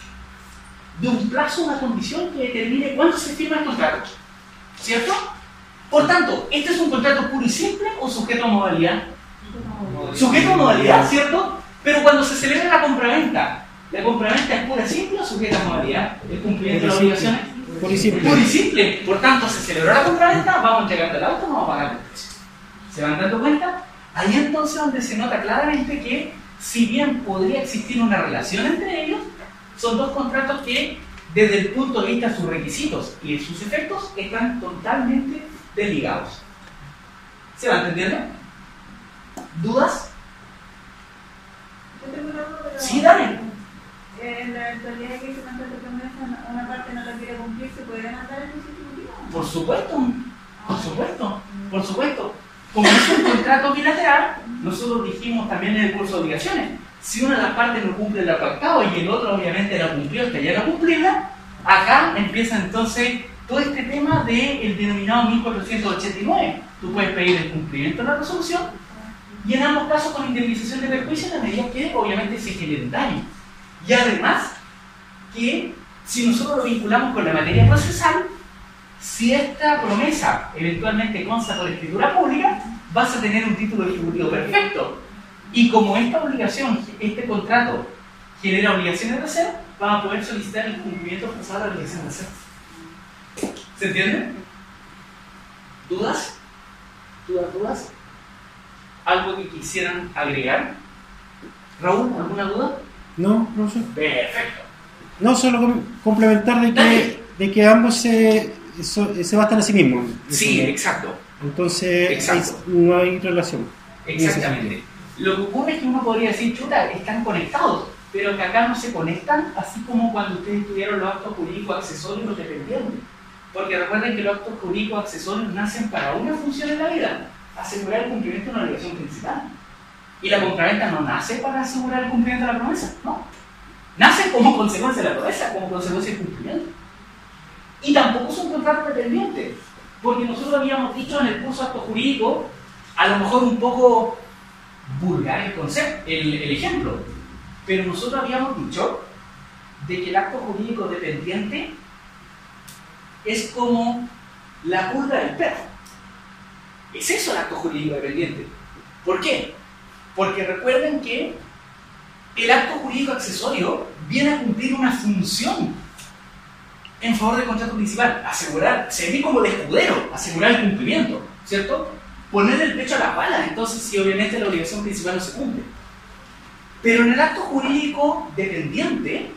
de un plazo, una condición que determine cuándo se firma el contrato, ¿cierto? Por tanto, ¿este es un contrato puro y simple o sujeto a modalidad? Sujeto a modalidad, ¿cierto? Pero cuando se celebra la compraventa es pura y simple o sujeta a modalidad, el cumplimiento de las obligaciones. Puro y simple. Puro y simple. Por tanto, se celebró la compraventa, vamos a entregar el auto, vamos a pagar el precio. ¿Se van dando cuenta? Ahí entonces donde se nota claramente que, si bien podría existir una relación entre ellos, son dos contratos que, desde el punto de vista de sus requisitos y de sus efectos, están totalmente desligados. ¿Se va entendiendo? ¿Dudas? Yo tengo una duda, pero Sí, dale. en la eventualidad de que ese contrato de promesa una parte no lo quiere cumplir, ¿se puede demandar el constitutivo? Por supuesto, por supuesto, por supuesto. Como es un contrato bilateral, nosotros dijimos también en el curso de obligaciones, si una de las partes no cumple la pactado y el otro obviamente la cumplió hasta ya no cumplirla, acá empieza entonces todo este tema del denominado 1489. Tú puedes pedir el cumplimiento de la resolución y en ambos casos con indemnización de perjuicio en la medida que obviamente se genere daño. Y además que si nosotros lo vinculamos con la materia procesal, si esta promesa eventualmente consta por escritura pública, vas a tener un título ejecutivo perfecto. Y como esta obligación, este contrato genera obligaciones de hacer, vas a poder solicitar el cumplimiento forzado de la obligación de hacer. ¿Se entiende? ¿Dudas? ¿Dudas? ¿Algo que quisieran agregar? Raúl, ¿alguna duda? No, profesor. Perfecto. No, solo complementar de que ambos se bastan a sí mismos. Sí, exacto. Entonces, Exacto. no hay relación. Exactamente. Lo que ocurre es que uno podría decir, chuta, están conectados, pero que acá no se conectan, así como cuando ustedes estudiaron los actos jurídicos accesorios y los dependientes. Porque recuerden que los actos jurídicos accesorios nacen para una función en la vida, asegurar el cumplimiento de una obligación principal. Y la compraventa no nace para asegurar el cumplimiento de la promesa, no. Nace como consecuencia de la promesa, como consecuencia del cumplimiento. Y tampoco es un contrato dependiente, porque nosotros habíamos dicho en el curso de actos jurídicos, a lo mejor un poco vulgar el concepto, el ejemplo, pero nosotros habíamos dicho de que el acto jurídico dependiente es como la pulga del perro. Es eso el acto jurídico dependiente. ¿Por qué? Porque recuerden que el acto jurídico accesorio viene a cumplir una función en favor del contrato principal, asegurar, servir como de escudero, asegurar el cumplimiento, ¿cierto? Poner el pecho a las balas, entonces si obviamente la obligación principal no se cumple. Pero en el acto jurídico dependiente,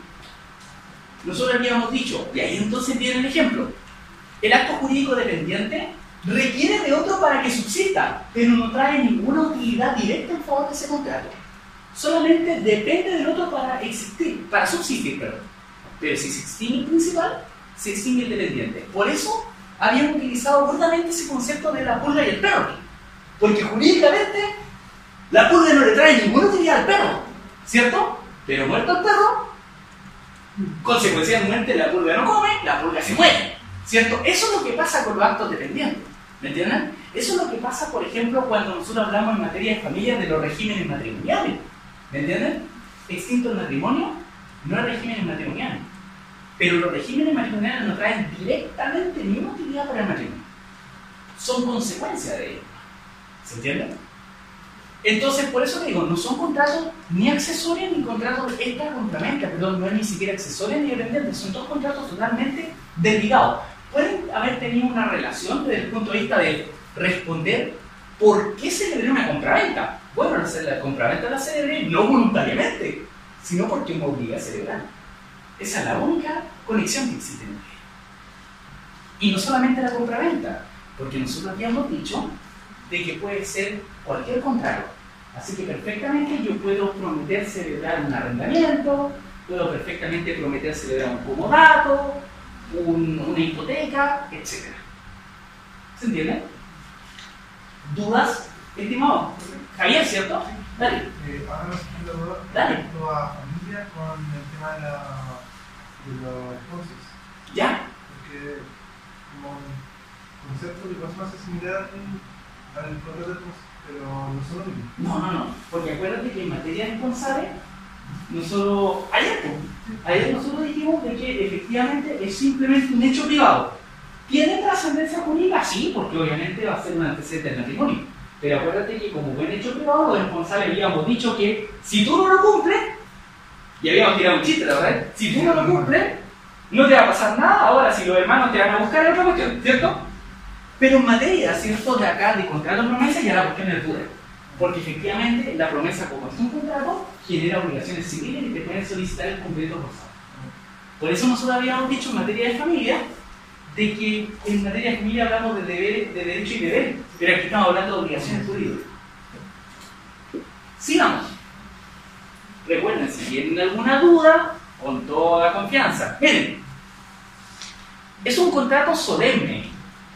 nosotros habíamos dicho, y ahí entonces viene el ejemplo, el acto jurídico dependiente requiere de otro para que subsista, pero no trae ninguna utilidad directa en favor de ese contrato. Solamente depende del otro para existir, para subsistir, perdón. Pero si se extingue el principal, se extingue el dependiente. Por eso habían utilizado burdamente ese concepto de la pulga y el perro. Porque jurídicamente la pulga no le trae ninguna utilidad al perro, ¿cierto? Pero muerto el perro, consecuencialmente la pulga no come, la pulga se muere, ¿cierto? Eso es lo que pasa con los actos dependientes, ¿me entienden? Eso es lo que pasa, por ejemplo, cuando nosotros hablamos en materia de familia de los regímenes matrimoniales, ¿me entienden? Extinto el matrimonio, no hay regímenes matrimoniales, pero los regímenes matrimoniales no traen directamente ninguna utilidad para el matrimonio, son consecuencia de ello, ¿se entiende? Entonces, por eso digo, no son contratos ni accesorios ni contratos extra compraventa, perdón, no es ni siquiera accesorios ni dependientes, son dos contratos totalmente desligados. Pueden haber tenido una relación desde el punto de vista de responder por qué celebré una compraventa. Bueno, la compraventa la celebré no voluntariamente, sino porque me obliga a celebrar. Esa es la única conexión que existe en el ley. Y no solamente la compraventa, porque nosotros habíamos dicho de que puede ser cualquier contrato. Así que perfectamente yo puedo prometer celebrar un arrendamiento, puedo perfectamente prometer celebrar un comodato, una hipoteca, etc. ¿Se entiende? ¿Dudas, estimado? Javier, ¿cierto? Dale. Ahora me surge la duda Dale. respecto a familia con el tema de los esposos. ¿Ya? Porque como concepto de cosas más similar al contrato de esposos, pero no son lo mismo. No, porque acuérdate que en materia responsable, ayer nosotros dijimos de que efectivamente es simplemente un hecho privado. ¿Tiene trascendencia jurídica? Sí, porque obviamente va a ser un antecedente del matrimonio. Pero acuérdate que como buen hecho privado, los responsables habíamos dicho que si tú no lo cumples, y habíamos tirado un chiste, la verdad, si tú no lo cumples, no te va a pasar nada. Ahora, si los hermanos te van a buscar, es otra cuestión, ¿cierto? Pero en materia, ¿cierto?, de acá, de contrato de promesa, ya la cuestión es dura. Porque efectivamente la promesa, como es un contrato, genera obligaciones civiles y te pueden solicitar el cumplimiento forzado. Por eso nosotros habíamos dicho en materia de familia, de que en materia de familia hablamos de derecho y deber, pero aquí estamos hablando de obligaciones jurídicas. Sigamos. Recuerden, si tienen alguna duda, con toda confianza. Miren, es un contrato solemne.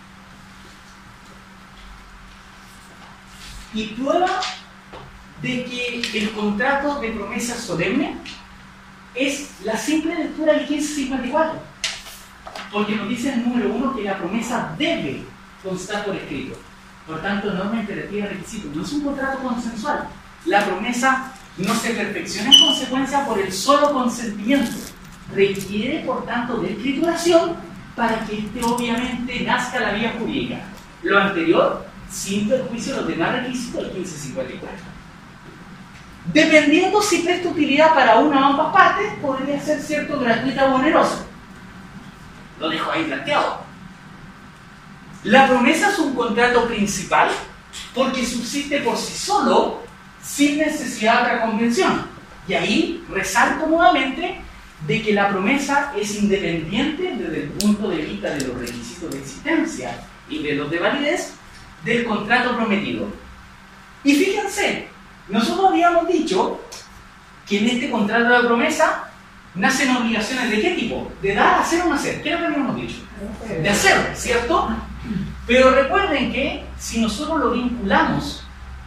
Y prueba de que el contrato de promesa solemne es la simple lectura del 1554. Porque nos dice el número 1 que la promesa debe constar por escrito. Por tanto, norma imperativa de requisito. No es un contrato consensual. La promesa no se perfecciona en consecuencia por el solo consentimiento. Requiere, por tanto, de escrituración para que obviamente nazca la vía jurídica. Lo anterior, sin perjuicio de los demás requisitos del 1554. Dependiendo si presta utilidad para una o ambas partes, podría ser cierto gratuita o onerosa. Lo dejo ahí planteado. La promesa es un contrato principal porque subsiste por sí solo sin necesidad de otra convención. Y ahí resalto nuevamente de que la promesa es independiente desde el punto de vista de los requisitos de existencia y de los de validez del contrato prometido. Y fíjense, nosotros habíamos dicho que en este contrato de promesa nacen obligaciones ¿de qué tipo? De dar, hacer o no hacer. ¿Qué es lo que habíamos dicho? De hacer, ¿cierto? Pero recuerden que si nosotros lo vinculamos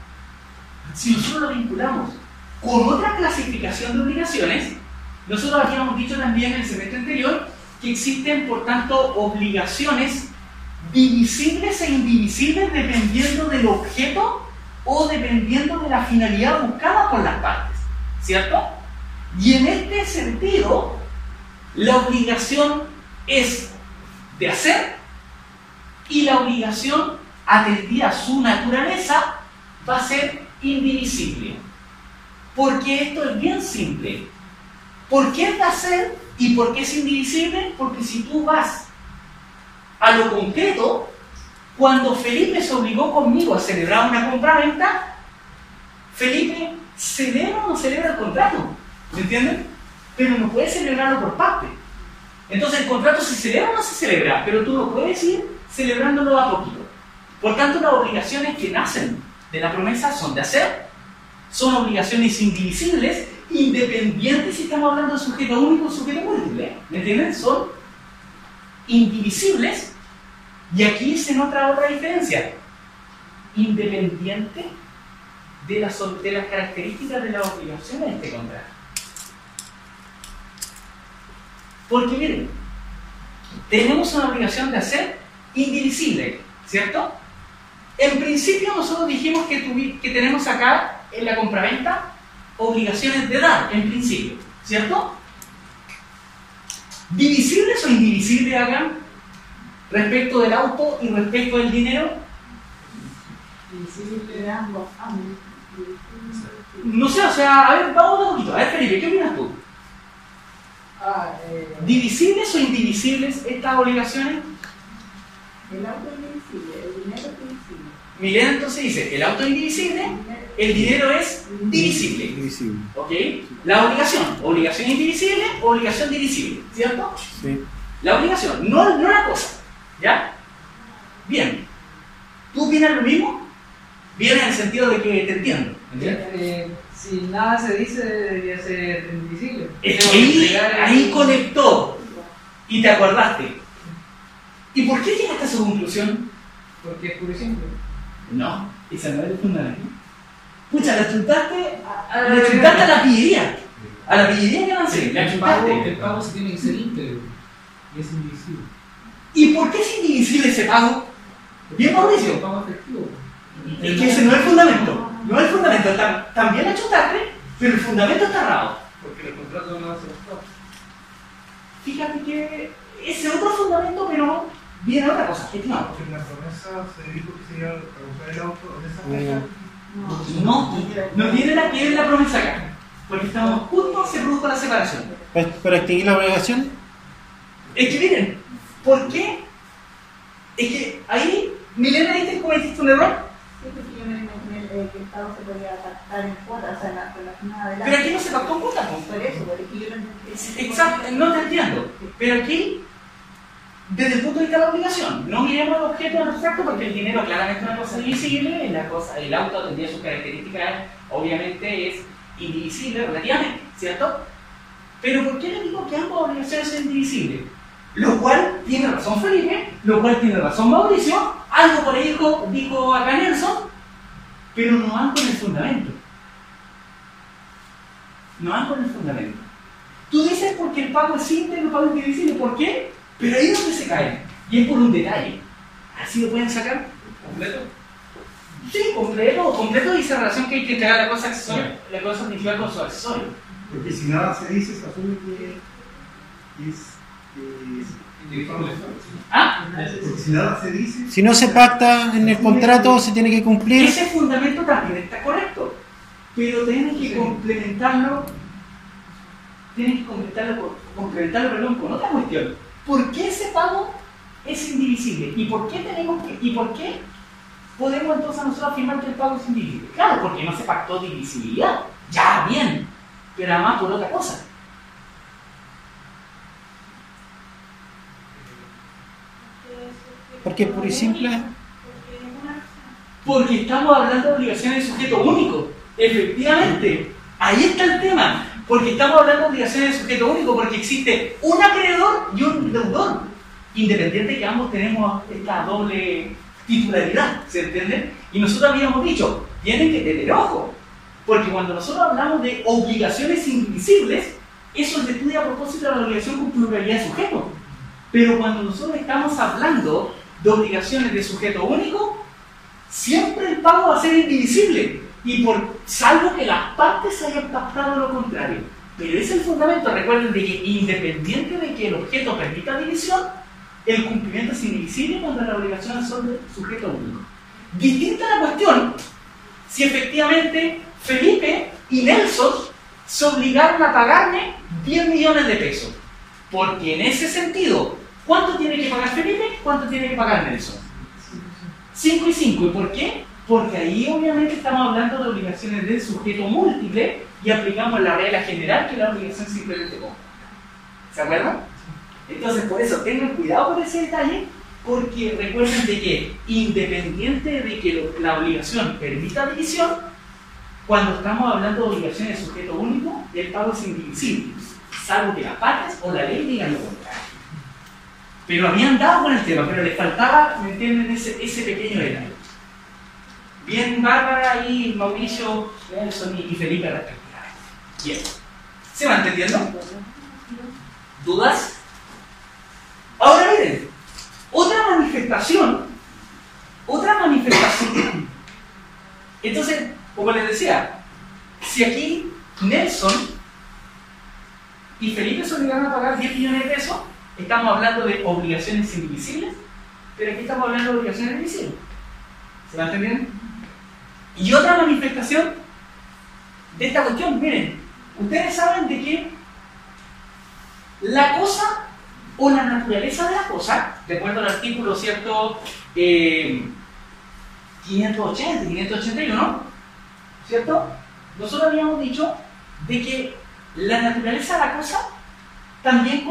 con otra clasificación de obligaciones, nosotros habíamos dicho también en el semestre anterior que existen, por tanto, obligaciones divisibles e indivisibles dependiendo del objeto o dependiendo de la finalidad buscada por las partes, ¿cierto? Y en este sentido, la obligación es de hacer y la obligación, atendida a su naturaleza, va a ser indivisible. Porque esto es bien simple. ¿Por qué es de hacer y por qué es indivisible? Porque si tú vas a lo concreto, cuando Felipe se obligó conmigo a celebrar una compraventa, Felipe celebra o no celebra el contrato, ¿me entienden? Pero no puede celebrarlo por parte. Entonces el contrato se celebra o no se celebra, pero tú lo puedes ir celebrándolo a poquito. Por tanto, las obligaciones que nacen de la promesa son de hacer, son obligaciones indivisibles, independientes si estamos hablando de sujeto único o sujeto múltiple. ¿Me entienden? Son indivisibles, y aquí se nota otra diferencia. Independiente de las características de las obligaciones de este contrato. Porque miren, tenemos una obligación de hacer indivisible, ¿cierto? En principio nosotros dijimos que tenemos acá en la compraventa obligaciones de dar, en principio, ¿cierto? ¿Divisibles o indivisibles acá? Respecto del auto y respecto del dinero. No sé, o sea, a ver, vamos un poquito. A ver, Felipe, ¿qué opinas tú? ¿Divisibles o indivisibles estas obligaciones? El auto es indivisible, el dinero es divisible. Milena entonces dice, el auto es indivisible, el dinero es divisible. Divisible. ¿Ok? La obligación indivisible, obligación divisible, ¿cierto? Sí. La obligación, no la cosa, ¿ya? Bien. ¿Tú opinas lo mismo? Bien en el sentido de que te entiendo, ¿entiendes? Si nada se dice, debería ser invisible. Es que ahí conectó y te acordaste. ¿Y por qué llegaste a esa conclusión? Porque es puro y simple. No, esa no es el fundamento. Pucha, le chuntaste a la pillería. A la pillería que lancé, le chuntaste. El pago se tiene que ser íntegro y es indivisible. ¿Y por qué es indivisible ese pago? Bien, El Mauricio. pago efectivo. Es que ese no es el fundamento. No es el fundamento. También le chuntaste, pero el fundamento está errado. Porque los contratos no hacen los Fíjate que ese otro fundamento, pero viene otra cosa. No, Porque en la promesa se dijo que se iba a buscar el auto en esa fecha. no tiene la que ver la promesa acá. Porque estamos justo, se produjo la separación. ¿Para extinguir la obligación? Es que miren, ¿por qué? Es que ahí, Milena, ¿viste que cometiste un error? Sí, porque yo me imaginé que el pago se podía pactar en cuotas, o sea, con la jornada de Pero aquí no se pactó en cuota, ¿no? Por eso, porque yo lo entendí. Exacto, no te entiendo. Pero aquí, desde el punto de vista de la obligación, no miremos el objeto en abstracto porque el dinero claramente es una cosa divisible, el auto tendría sus características, obviamente es indivisible relativamente, ¿cierto? Pero ¿por qué le digo que ambas obligaciones son indivisibles? Lo cual tiene razón Felipe, lo cual tiene razón Mauricio, algo por ahí dijo acá Nelson, pero no van con el fundamento. No van con el fundamento. Tú dices porque el pago es simple, el pago es indivisible, ¿por qué? Pero ahí es donde se caen, y es por un detalle. ¿Así lo pueden sacar? ¿Completo? Sí, completo y esa relación que hay que entregar la cosa accesoria, la cosa principal con su accesorio. Porque si nada se dice, se asume que es Indivisible. ¿Ah? porque si nada se dice, Si no se pacta en el contrato, se tiene que cumplir. Ese fundamento también está correcto, pero tienes que complementarlo con otra cuestión. ¿Por qué ese pago es indivisible? ¿Y por qué podemos entonces nosotros afirmar que el pago es indivisible? Claro, porque no se pactó divisibilidad. Ya, bien, pero además por otra cosa. Porque puro y simple. Porque estamos hablando de obligaciones de sujeto único. Efectivamente, ahí está el tema. Porque estamos hablando de obligaciones de sujeto único, porque existe un acreedor y un deudor. Independiente que ambos tenemos esta doble titularidad, ¿se entiende? Y nosotros habíamos dicho, tienen que tener ojo. Porque cuando nosotros hablamos de obligaciones indivisibles, eso se estudia a propósito de la obligación con pluralidad de sujeto. Pero cuando nosotros estamos hablando de obligaciones de sujeto único, siempre el pago va a ser indivisible, y salvo que las partes hayan pactado lo contrario. Pero ese es el fundamento. Recuerden de que independiente de que el objeto permita división, el cumplimiento es indivisible cuando las obligaciones son de sujeto único. Distinta la cuestión si efectivamente Felipe y Nelson se obligaron a pagarme 10 millones de pesos. Porque en ese sentido, ¿cuánto tiene que pagar Felipe? ¿Cuánto tiene que pagar Nelson? 5 y 5. ¿Y por qué? Porque ahí obviamente estamos hablando de obligaciones del sujeto múltiple y aplicamos la regla general que la obligación simplemente compra. ¿Se acuerdan? Entonces por eso tengan cuidado con ese detalle, Porque recuerden de que, independiente de que la obligación permita división, cuando estamos hablando de obligaciones de sujeto único, el pago es indivisible, salvo que las partes o la ley digan lo contrario. Pero habían dado con el tema, pero les faltaba, ¿me entienden?, ese pequeño detalle. Bien, Bárbara y Mauricio, Nelson y Felipe respectivamente. Bien. ¿Se va entendiendo? ¿Dudas? Ahora miren, otra manifestación. Entonces, como les decía, si aquí Nelson y Felipe se obligaron a pagar 10 millones de pesos, estamos hablando de obligaciones indivisibles, pero aquí estamos hablando de obligaciones divisibles. ¿Se va entendiendo? Y otra manifestación de esta cuestión, miren, ustedes saben de que la cosa o la naturaleza de la cosa, de acuerdo al artículo, ¿cierto? 581, ¿cierto? Nosotros habíamos dicho de que la naturaleza de la cosa también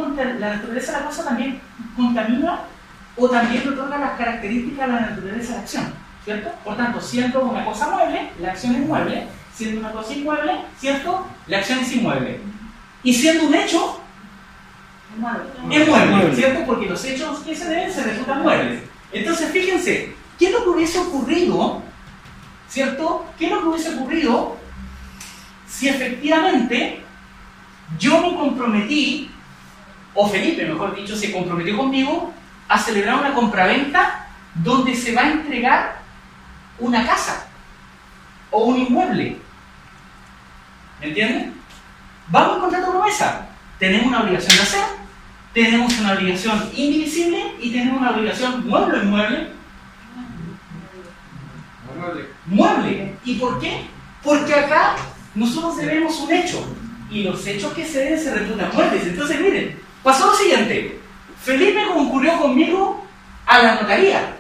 contamina o también otorga las características a la naturaleza de la acción, ¿cierto? Por tanto, siendo una cosa mueble, la acción es mueble; siendo una cosa inmueble, ¿cierto?, la acción es inmueble; y siendo un hecho, es mueble, ¿cierto? Porque los hechos que se deben se resultan muebles. Entonces, fíjense, ¿qué es lo que hubiese ocurrido, ¿cierto? ¿Qué es lo que hubiese ocurrido si efectivamente yo me comprometí, o Felipe, mejor dicho, se comprometió conmigo a celebrar una compraventa donde se va a entregar una casa o un inmueble? ¿Me entienden? Vamos a contrato de promesa. Tenemos una obligación de hacer, tenemos una obligación indivisible y tenemos una obligación mueble o inmueble. Mueble. ¿Y por qué? Porque acá nosotros debemos un hecho y los hechos que se deben se reputan muebles. Entonces, miren, pasó lo siguiente: Felipe concurrió conmigo a la notaría,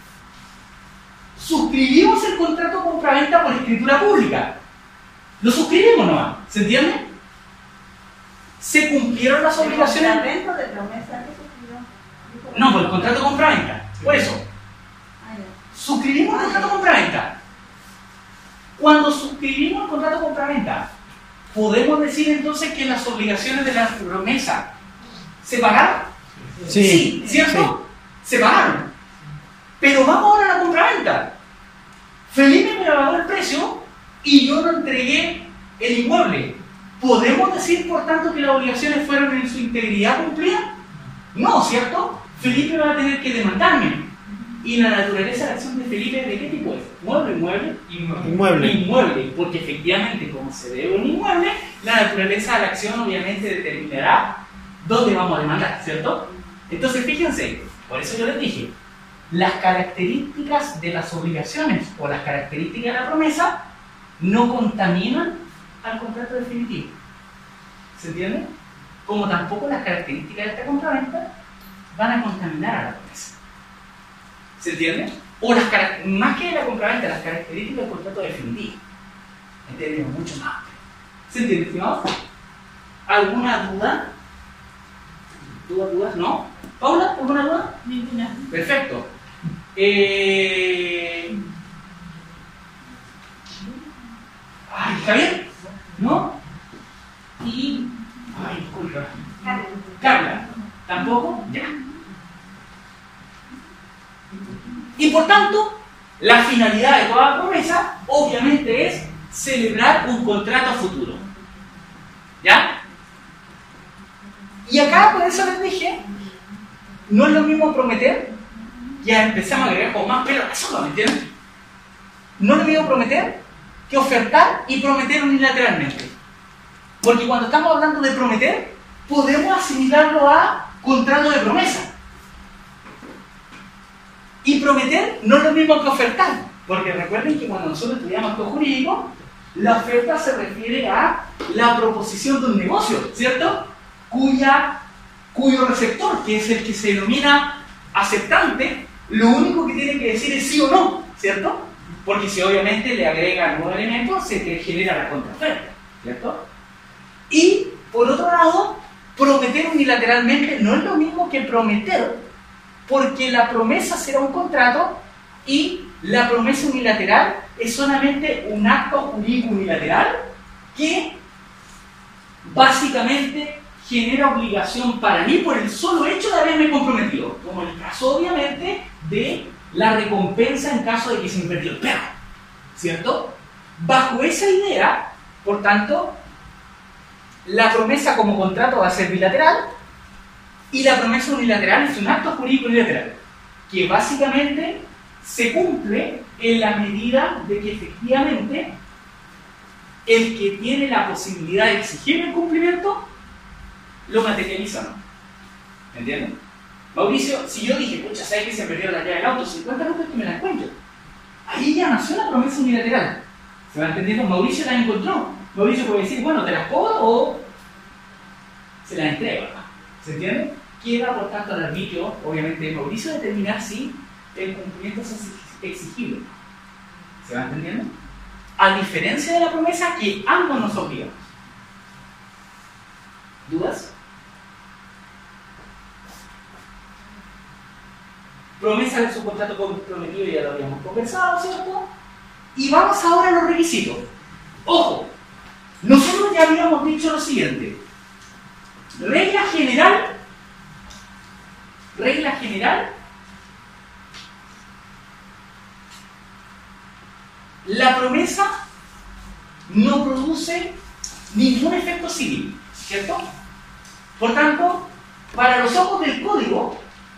suscribimos el contrato compraventa por escritura pública, lo suscribimos nomás, ¿se entiende? Se cumplieron las obligaciones. ¿Fundamento de promesa que suscribió? No, por el contrato compraventa, por eso. Suscribimos el contrato compraventa. Cuando suscribimos el contrato compraventa, ¿podemos decir entonces que las obligaciones de la promesa se pagaron? Sí, ¿cierto? Sí. Se pagaron. Pero vamos ahora a la compraventa. Felipe me pagó el precio y yo no entregué el inmueble. ¿Podemos decir, por tanto, que las obligaciones fueron en su integridad cumplidas? No, ¿cierto? Felipe va a tener que demandarme. ¿Y la naturaleza de la acción de Felipe de qué tipo es? ¿Mueble, inmueble? Inmueble. Inmueble, porque efectivamente, como se debe un inmueble, la naturaleza de la acción obviamente determinará dónde vamos a demandar, ¿cierto? Entonces, fíjense, por eso yo les dije, las características de las obligaciones o las características de la promesa no contaminan al contrato definitivo. ¿Se entiende? Como tampoco las características de esta compraventa van a contaminar a la promesa. ¿Se entiende? O más que la compraventa, las características del contrato definitivo. En términos mucho más amplios. ¿Se entiende, estimados? ¿Alguna duda? ¿Dudas? ¿No? ¿Paula? ¿Alguna duda? Ninguna. Perfecto. ¿Javier? ¿No? Y... disculpa. Carla. ¿Tampoco? Ya. Y por tanto, la finalidad de toda promesa, obviamente, es celebrar un contrato futuro. ¿Ya? Y acá, por eso les dije, no es lo mismo prometer, ya empezamos a agregar con más pelo a la sopa, ¿me entienden? No es lo mismo prometer que ofertar y prometer unilateralmente. Porque cuando estamos hablando de prometer, podemos asimilarlo a contrato de promesa. Y prometer no es lo mismo que ofertar, porque recuerden que cuando nosotros estudiamos acto jurídico, la oferta se refiere a la proposición de un negocio, ¿cierto? Cuyo receptor, que es el que se denomina aceptante, lo único que tiene que decir es sí o no, ¿cierto? Porque si obviamente le agrega algún elemento, se te genera la contraoferta, ¿cierto? Y, por otro lado, prometer unilateralmente no es lo mismo que prometer Porque la promesa será un contrato y la promesa unilateral es solamente un acto jurídico unilateral que básicamente genera obligación para mí por el solo hecho de haberme comprometido, como en el caso obviamente de la recompensa en caso de que se me perdió el perro, ¿cierto? Bajo esa idea, por tanto, la promesa como contrato va a ser bilateral y la promesa unilateral es un acto jurídico unilateral que básicamente se cumple en la medida de que efectivamente el que tiene la posibilidad de exigir el cumplimiento lo materializa, ¿no? ¿Me entienden? Mauricio, si yo dije, pucha, ¿sabes que se perdió la llave del auto? 50 minutos que me la encuentro. Ahí ya nació la promesa unilateral. ¿Se va entendiendo? Mauricio la encontró. Mauricio puede decir, bueno, ¿te las cobro o se las entrego? ¿Se entiende? Queda, por tanto, al arbitrio, obviamente, de Mauricio determinar si el cumplimiento es exigible. ¿Se va entendiendo? A diferencia de la promesa que ambos nos obligamos. ¿Dudas? Promesa de su contrato comprometido ya lo habíamos conversado, ¿cierto? Y vamos ahora a los requisitos. Ojo, nosotros ya habíamos dicho lo siguiente. Regla general, la promesa no produce ningún efecto civil, ¿cierto? Por tanto, para los ojos del código,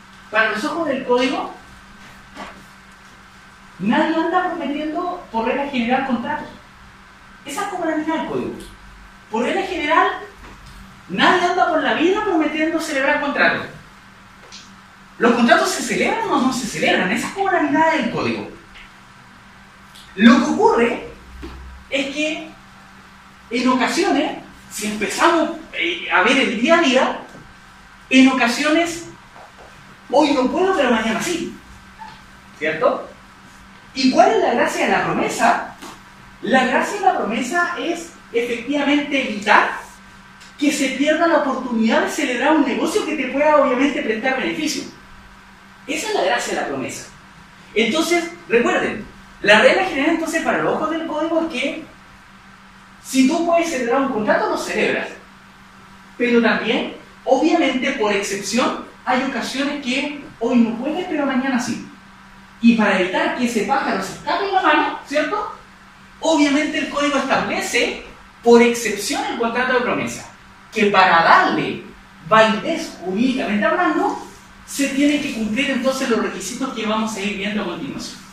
nadie anda prometiendo por regla general contratos. Esa es como la línea del código. Por regla general, nadie anda por la vida prometiendo celebrar contratos. ¿Los contratos se celebran o no se celebran? Esa es como la línea del código. Lo que ocurre es que en ocasiones, si empezamos a ver el día a día, en ocasiones hoy no puedo, pero mañana sí. ¿Cierto? ¿Y cuál es la gracia de la promesa? La gracia de la promesa es efectivamente evitar que se pierda la oportunidad de celebrar un negocio que te pueda obviamente prestar beneficio. Esa es la gracia de la promesa. Entonces, recuerden, la regla general entonces para los ojos del código es que si tú puedes celebrar un contrato, lo celebras. Pero también, obviamente, por excepción, hay ocasiones que hoy no puedes, pero mañana sí. Y para evitar que ese pájaro se escape en la mano, ¿cierto? Obviamente el código establece, por excepción, el contrato de promesa, que para darle validez jurídicamente hablando, se tienen que cumplir entonces los requisitos que vamos a ir viendo a continuación.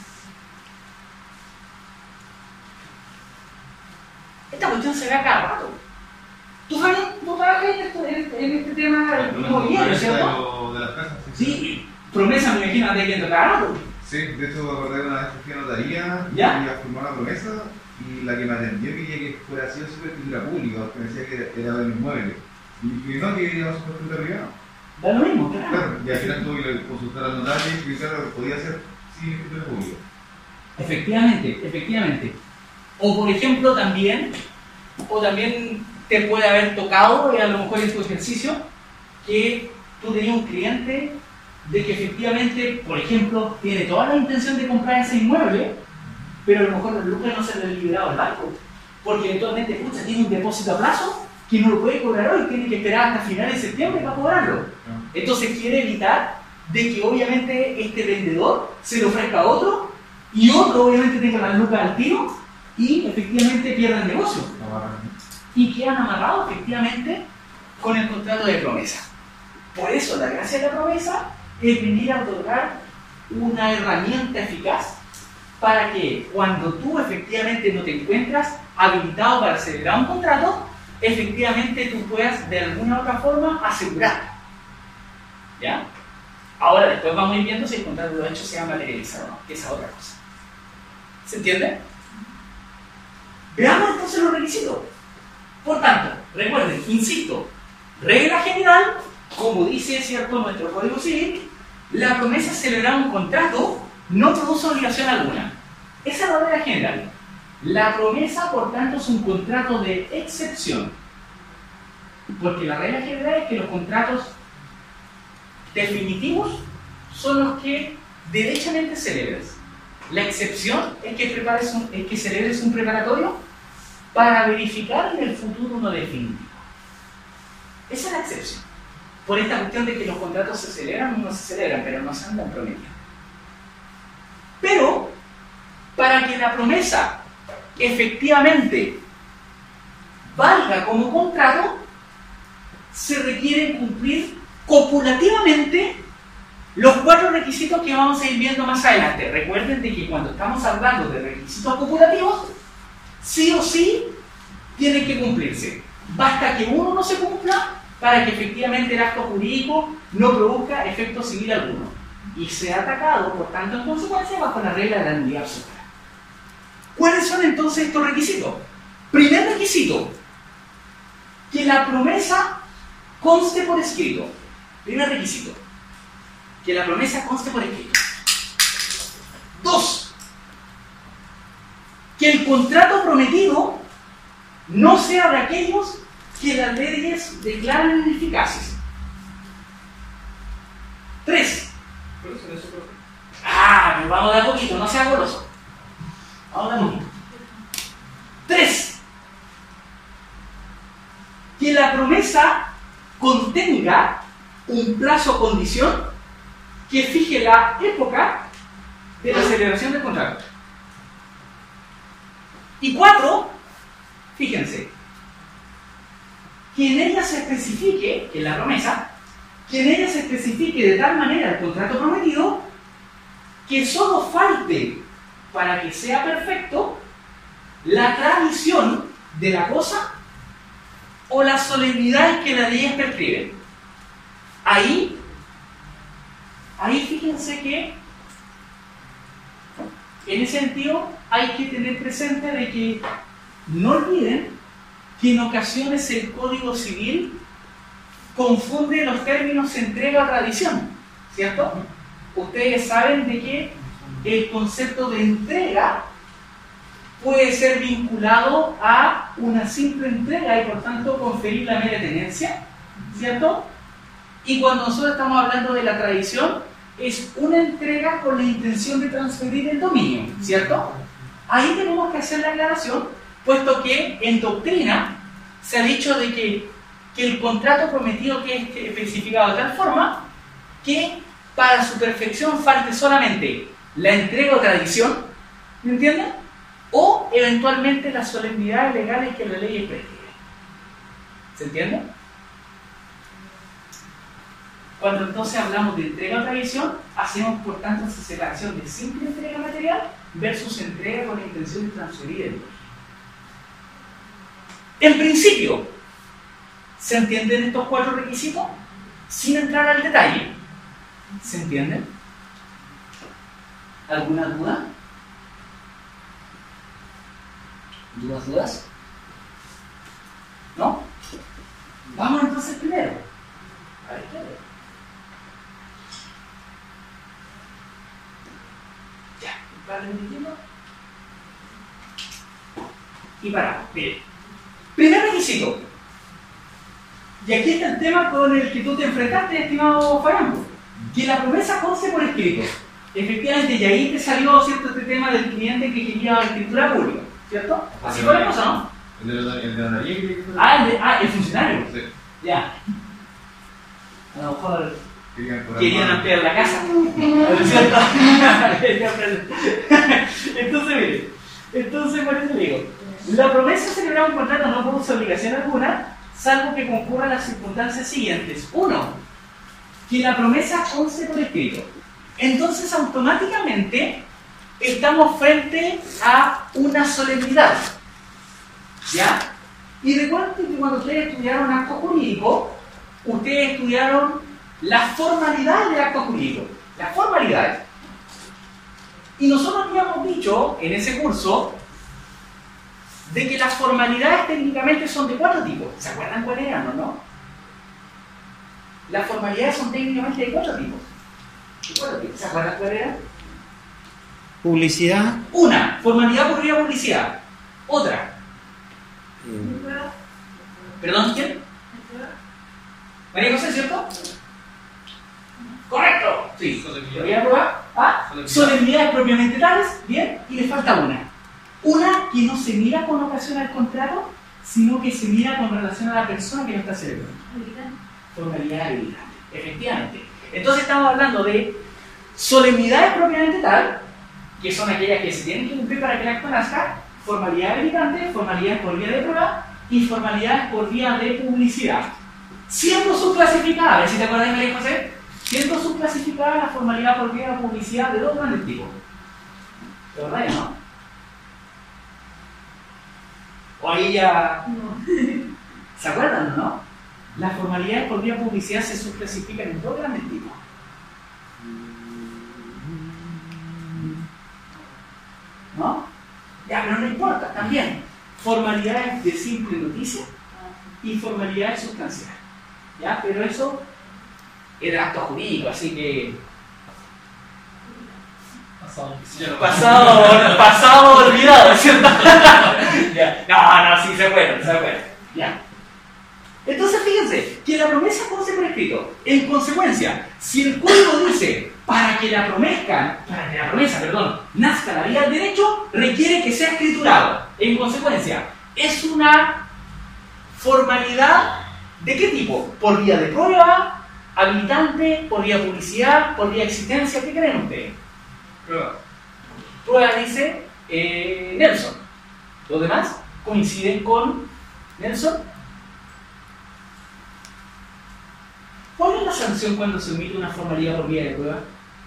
Esta cuestión se ve a cada rato. Tú trabajas en este tema inmobiliario, ¿cierto? De las casas, Sí, promesa me imagino de que cada rato. Sí, de hecho, acordé una vez que fui a notaría, ¿Ya? iba a firmar una promesa y la que me atendió quería que fuera así o super escritura pública, porque me decía que era del inmueble. Y dije, no, que era super escritura privada. Da lo mismo, claro. Claro, y al final tuve que consultar al notario y explicar lo que podía hacer sin escritura pública. Efectivamente. O por ejemplo también te puede haber tocado, a lo mejor en tu ejercicio, que tú tenías un cliente de que efectivamente, por ejemplo, tiene toda la intención de comprar ese inmueble, pero a lo mejor los lucros no se le han liberado al banco, porque eventualmente, pucha, tiene un depósito a plazo que no lo puede cobrar hoy, tiene que esperar hasta finales de septiembre para cobrarlo. Entonces quiere evitar de que obviamente este vendedor se lo ofrezca a otro y otro obviamente tenga las lucas al tiro y efectivamente pierda el negocio. Y quedan amarrados efectivamente con el contrato de promesa. Por eso la gracia de la promesa es venir a otorgar una herramienta eficaz para que cuando tú efectivamente no te encuentras habilitado para celebrar un contrato, efectivamente tú puedas de alguna u otra forma asegurar. ¿Ya? Ahora después vamos a ir viendo si el contrato de hecho se ha materializado o no, que esa es otra cosa. ¿Se entiende? Veamos entonces los requisitos. Por tanto, recuerden, insisto, regla general, como dice cierto nuestro Código Civil, la promesa de celebrar un contrato no produce obligación alguna. Esa es la regla general. La promesa, por tanto, es un contrato de excepción. Porque la regla general es que los contratos definitivos son los que derechamente celebras. La excepción es que celebres un preparatorio para verificar en el futuro uno definitivo. Esa es la excepción. Por esta cuestión de que los contratos se celebran o no se celebran, pero no se andan prometiendo. Pero, para que la promesa efectivamente valga como contrato, se requiere cumplir copulativamente los 4 requisitos que vamos a ir viendo más adelante. Recuerden de que cuando estamos hablando de requisitos copulativos, sí o sí tienen que cumplirse. Basta que uno no se cumpla para que efectivamente el acto jurídico no produzca efecto civil alguno y sea atacado, por tanto, en consecuencia, bajo la regla de la nulidad absoluta. ¿Cuáles son entonces estos requisitos? Primer requisito, que la promesa conste por escrito. Primer requisito, que la promesa conste por escrito. 2, que el contrato prometido no sea de aquellos que las leyes declaran ineficaces. 3. Vamos de a poquito, no sea goloso. Vamos de a poquito. 3. Que la promesa contenga un plazo o condición que fije la época de la celebración del contrato. Y 4, fíjense, que en ella se especifique, en la promesa, que en ella se especifique de tal manera el contrato prometido que solo falte para que sea perfecto la tradición de la cosa o las solemnidades que las leyes prescriben. Ahí fíjense que en ese sentido hay que tener presente de que no olviden que en ocasiones el Código Civil confunde los términos entrega o tradición, ¿cierto? Ustedes saben de que el concepto de entrega puede ser vinculado a una simple entrega y por tanto conferir la mera tenencia, ¿cierto? Y cuando nosotros estamos hablando de la tradición, es una entrega con la intención de transferir el dominio, ¿cierto? Ahí tenemos que hacer la aclaración, puesto que en doctrina se ha dicho de que el contrato prometido quede especificado de tal forma que para su perfección falte solamente la entrega o tradición, ¿me entienden? O eventualmente las solemnidades legales que la ley prescribe. ¿Se entiende? Cuando entonces hablamos de entrega o tradición, hacemos por tanto esa separación de simple entrega material versus entrega con la intención de transferir el bien. En principio, ¿se entienden estos 4 requisitos? Sin entrar al detalle. ¿Se entienden? ¿Alguna duda? ¿Dudas? ¿No? Vamos entonces primero. A ver, ¿qué? Ya, ¿vale? Y paramos. Bien. Primer requisito. Y aquí está el tema con el que tú te enfrentaste, estimado Fabián, que la promesa conste por escrito. Efectivamente, y ahí te salió, ¿cierto?, este tema del cliente que quería escritura pública, ¿cierto? Así fue la cosa, ¿no? El de la nariz. El funcionario. Sí. Ya. A lo mejor querían ampliar la casa. ¿Cierto? Entonces, mire, por eso le digo, la promesa de celebrar un contrato no produce obligación alguna, salvo que concurran las circunstancias siguientes. 1. Que la promesa conste por escrito. Entonces, automáticamente, estamos frente a una solemnidad. ¿Ya? Y recuerden que cuando ustedes estudiaron acto jurídico, ustedes estudiaron las formalidades del acto jurídico. Las formalidades. Y nosotros habíamos dicho en ese curso de que las formalidades técnicamente son de 4 tipos. ¿Se acuerdan cuáles eran o no? Las formalidades son técnicamente de 4 tipos. ¿Se acuerdan cuáles eran? Publicidad. Una, formalidad por vía publicidad. Otra. ¿Perdón, quién? María José, ¿cierto? Correcto. Sí. Solemnidad. ¿Lo voy a probar? ¿Ah? Solemnidades propiamente tales, bien, y le falta una. Una que no se mira con ocasión al contrato, sino que se mira con relación a la persona que lo está celebrando. Formalidad habilitante, efectivamente. Entonces estamos hablando de solemnidades propiamente tal, que son aquellas que se tienen que cumplir para que el acto nazca, formalidad habilitante, formalidades por vía de prueba y formalidades por vía de publicidad. Siendo subclasificadas, a ver si te acuerdas, María José, siendo subclasificada la formalidad por vía de publicidad de dos grandes tipos. ¿Te acuerdas, no? O ahí ya... ¿Se acuerdan, no? Las formalidades por vía de publicidad se subclasifican en dos grandes tipos. ¿No? Ya, pero no importa, también. Formalidades de simple noticia y formalidades sustanciales. ¿Ya? Pero eso era acto jurídico, así que... Pasado olvidado, ¿cierto? Ya. No, sí se puede, ¿ya? Entonces fíjense, que la promesa conste por escrito. En consecuencia, si el código dice para que la promesa, nazca la vía del derecho, requiere que sea escriturado. En consecuencia, es una formalidad ¿de qué tipo? Por vía de prueba, habilitante, por vía de publicidad, por vía de existencia. ¿Qué creen ustedes? Prueba. Prueba dice Nelson. Los demás coinciden con Nelson. ¿Cuál es la sanción cuando se omite una formalidad por vía de prueba?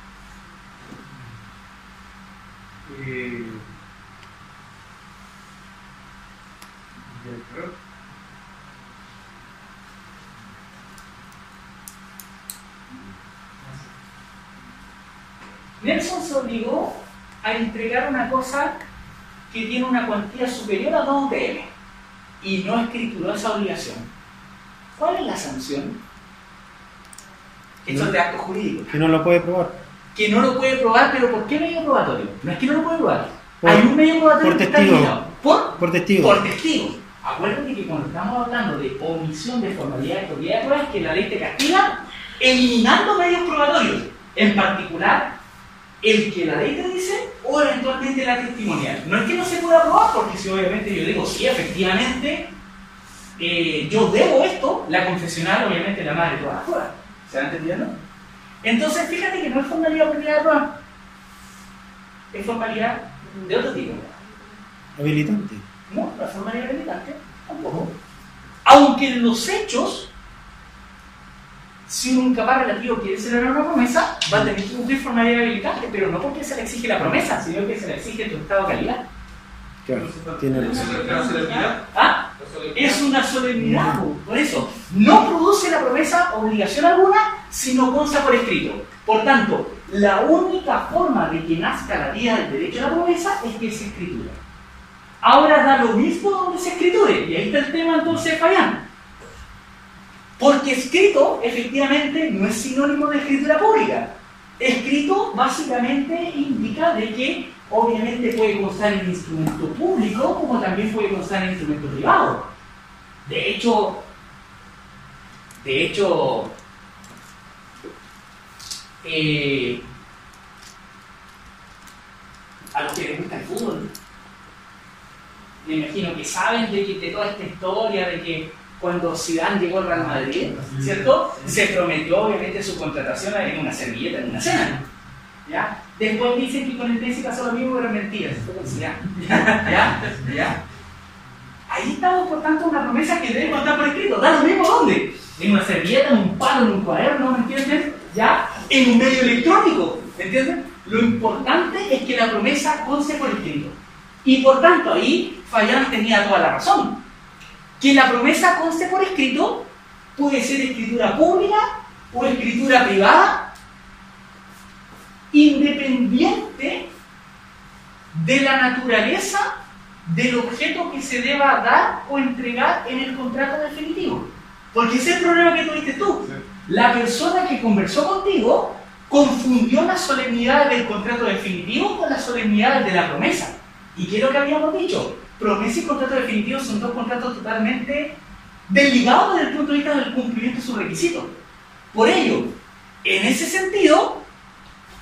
Nelson se obligó a entregar una cosa que tiene una cuantía superior a 2 UTM y no escrituró esa obligación. ¿Cuál es la sanción? Esto es de acto jurídico. Que no lo puede probar. Que no lo puede probar, pero ¿por qué medio probatorio? No es que no lo puede probar. Hay un medio probatorio por que está testigo. limitado. Por testigo. Por testigo. Acuérdate que cuando estamos hablando de omisión de formalidades por vía de pruebas, que la ley te castiga eliminando medios probatorios. En particular, el que la ley te dice o eventualmente la testimonial. No es que no se pueda probar, porque si obviamente yo digo, sí, efectivamente, yo debo esto, la confesional obviamente la madre de todas las pruebas. ¿Se va entendiendo? Entonces, fíjate que no es formalidad por vía de prueba, es formalidad de otro tipo. Habilitante. No, la formalidad habilitante, tampoco. Aunque en los hechos, si un incapaz relativo quiere celebrar una promesa, va a tener que cumplir formalidad habilitante, pero no porque se le exige la promesa, sino que se le exige tu estado de calidad. Claro, tiene razón. ¿La solemnidad? ¿Ah? Es una solemnidad, por eso. No produce la promesa obligación alguna, sino consta por escrito. Por tanto, la única forma de que nazca la vía del derecho a la promesa es que se escritura. Ahora da lo mismo donde se escriture, y ahí está el tema entonces Fabián. Porque escrito, efectivamente, no es sinónimo de escritura pública. Escrito, básicamente, indica de que, obviamente, puede constar en instrumento público, como también puede constar en instrumento privado. De hecho, a los que les gusta el fútbol, me imagino que saben de toda esta historia, de que cuando Zidane llegó al Real Madrid, ¿cierto? Se prometió obviamente su contratación en una servilleta, en una cena. ¿Ya? Después dicen que con el Messi pasó lo mismo, pero es mentira, se fue con Zidane. ¿Ya? Ahí estamos, por tanto, una promesa que debe estar por escrito. Da lo mismo dónde. En una servilleta, en un palo, en un cuaderno, ¿me entiendes? ¿Ya? En un medio electrónico, ¿me entiendes? Lo importante es que la promesa conste por escrito. Y por tanto, ahí Fayán tenía toda la razón. Que la promesa conste por escrito puede ser escritura pública o escritura privada, independiente de la naturaleza del objeto que se deba dar o entregar en el contrato definitivo. Porque ese es el problema que tuviste tú. La persona que conversó contigo confundió las solemnidades del contrato definitivo con las solemnidades de la promesa. ¿Y qué es lo que habíamos dicho? Promesa y contrato definitivo son dos contratos totalmente desligados desde el punto de vista del cumplimiento de sus requisitos. Por ello, en ese sentido,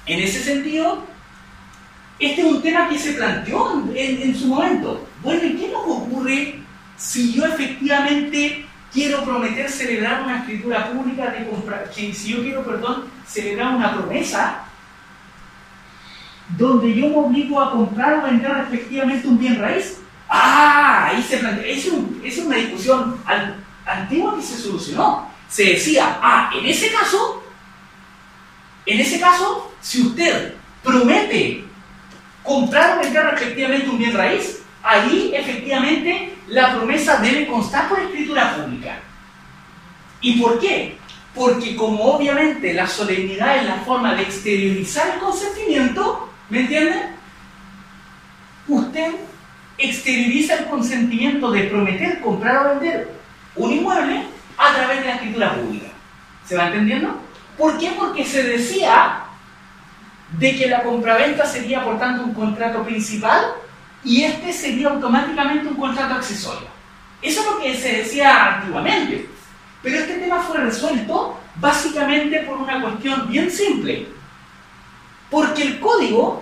En ese sentido, este es un tema que se planteó en su momento. Bueno, ¿y qué nos ocurre si yo efectivamente quiero prometer celebrar una escritura pública de compra, si yo quiero, celebrar una promesa donde yo me obligo a comprar o vender respectivamente un bien raíz? Ahí se plantea. Es una discusión antigua que se solucionó. Se decía, en ese caso, si usted promete comprar o vender respectivamente un bien raíz, ahí efectivamente la promesa debe constar por escritura pública. ¿Y por qué? Porque como obviamente la solemnidad es la forma de exteriorizar el consentimiento, ¿me entienden? Usted exterioriza el consentimiento de prometer comprar o vender un inmueble a través de la escritura pública. ¿Se va entendiendo? ¿Por qué? Porque se decía de que la compraventa sería por tanto un contrato principal y este sería automáticamente un contrato accesorio. Eso es lo que se decía antiguamente. Pero este tema fue resuelto básicamente por una cuestión bien simple. Porque el código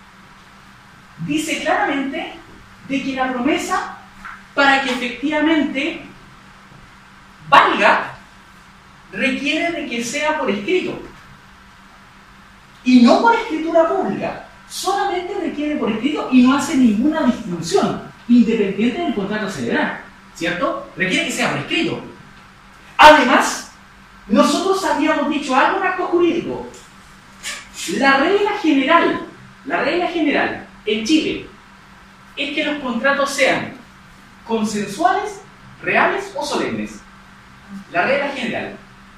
dice claramente de que la promesa, para que efectivamente valga, requiere de que sea por escrito. Y no por escritura pública. Solamente requiere por escrito y no hace ninguna distinción, independiente del contrato a celebrar, ¿cierto? Requiere que sea por escrito. Además, nosotros habíamos dicho algo en acto jurídico. La regla general en Chile es que los contratos sean consensuales, reales o solemnes. La regla general.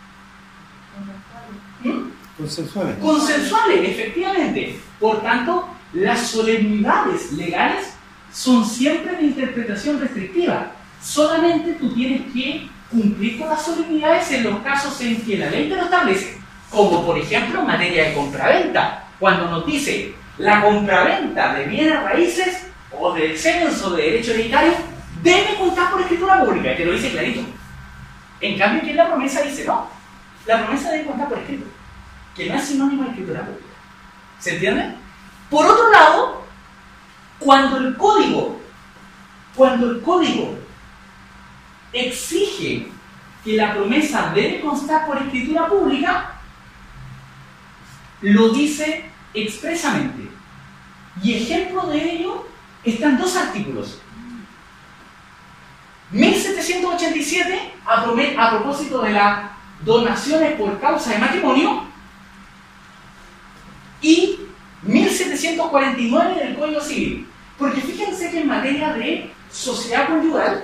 Consensuales, efectivamente. Por tanto, las solemnidades legales son siempre de interpretación restrictiva. Solamente tú tienes que cumplir con las solemnidades en los casos en que la ley te lo establece. Como por ejemplo en materia de compraventa, cuando nos dice la compraventa de bienes raíces o de censo de derecho hereditario debe constar por escritura pública, que lo dice clarito. En cambio, aquí en la promesa dice no, la promesa debe constar por escrito, que no es sinónimo de escritura pública. ¿Se entiende? Por otro lado, cuando el código exige que la promesa debe constar por escritura pública, lo dice expresamente. Y ejemplo de ello están dos artículos. 1787, a propósito de las donaciones por causa de matrimonio, y 1749 del Código Civil. Porque fíjense que en materia de sociedad conyugal,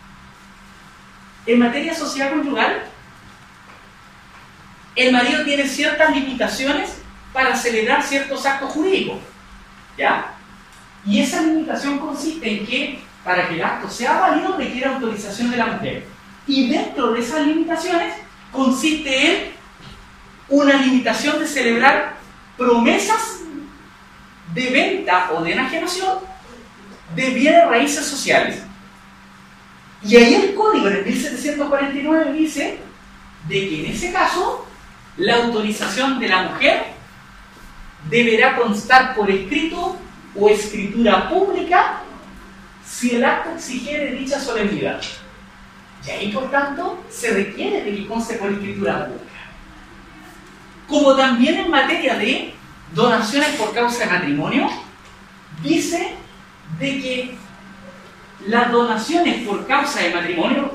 el marido tiene ciertas limitaciones para celebrar ciertos actos jurídicos, ¿ya? Y esa limitación consiste en que para que el acto sea válido requiere autorización de la mujer. Y dentro de esas limitaciones consiste en una limitación de celebrar promesas de venta o de enajenación de bienes raíces sociales. Y ahí el código en el 1749 dice de que en ese caso la autorización de la mujer deberá constar por escrito o escritura pública si el acto exigiere dicha solemnidad. Y ahí, por tanto, se requiere de que conste por escritura pública. Como también en materia de donaciones por causa de matrimonio, dice de que las donaciones por causa de matrimonio,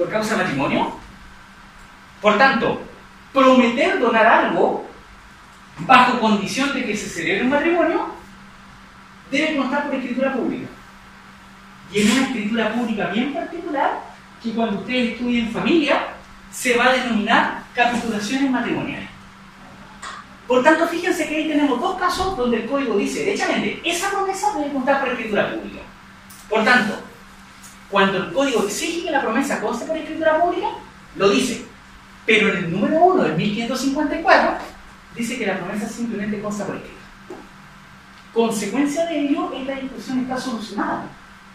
por tanto, prometer donar algo bajo condición de que se celebre un matrimonio, debe constar por escritura pública. Y en una escritura pública bien particular, que cuando ustedes estudien familia, se va a denominar capitulaciones matrimoniales. Por tanto, fíjense que ahí tenemos dos casos donde el código dice, derechamente, esa promesa debe constar por escritura pública. Por tanto, cuando el código exige que la promesa conste por escritura pública, lo dice. Pero en el número 1 del 1554, dice que la promesa simplemente consta por escrito. Consecuencia de ello, esta discusión está solucionada.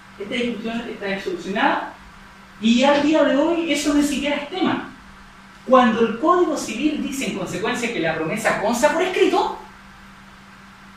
Y al día de hoy eso ni siquiera es tema. Cuando el Código Civil dice en consecuencia que la promesa consta por escrito,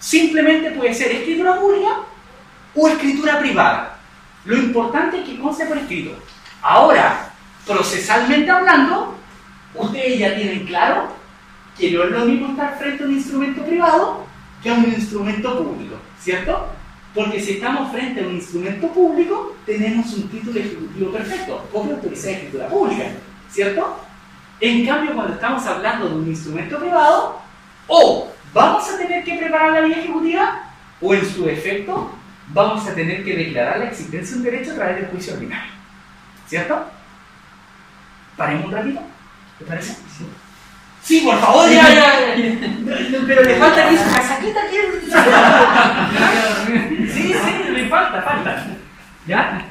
simplemente puede ser escritura pública o escritura privada. Lo importante es que conste por escrito. Ahora, procesalmente hablando, ustedes ya tienen claro que no es lo mismo estar frente a un instrumento privado que a un instrumento público, ¿cierto? Porque si estamos frente a un instrumento público, tenemos un título ejecutivo perfecto, copia autorizada de escritura pública, ¿cierto? En cambio, cuando estamos hablando de un instrumento privado, o vamos a tener que preparar la vía ejecutiva, o en su defecto, vamos a tener que declarar la existencia de un derecho a través del juicio ordinario, ¿cierto? Paremos un ratito, ¿te parece? Sí, por favor, ya. Pero le falta aquí su casaquita aquí. Sí, le falta. ¿Ya?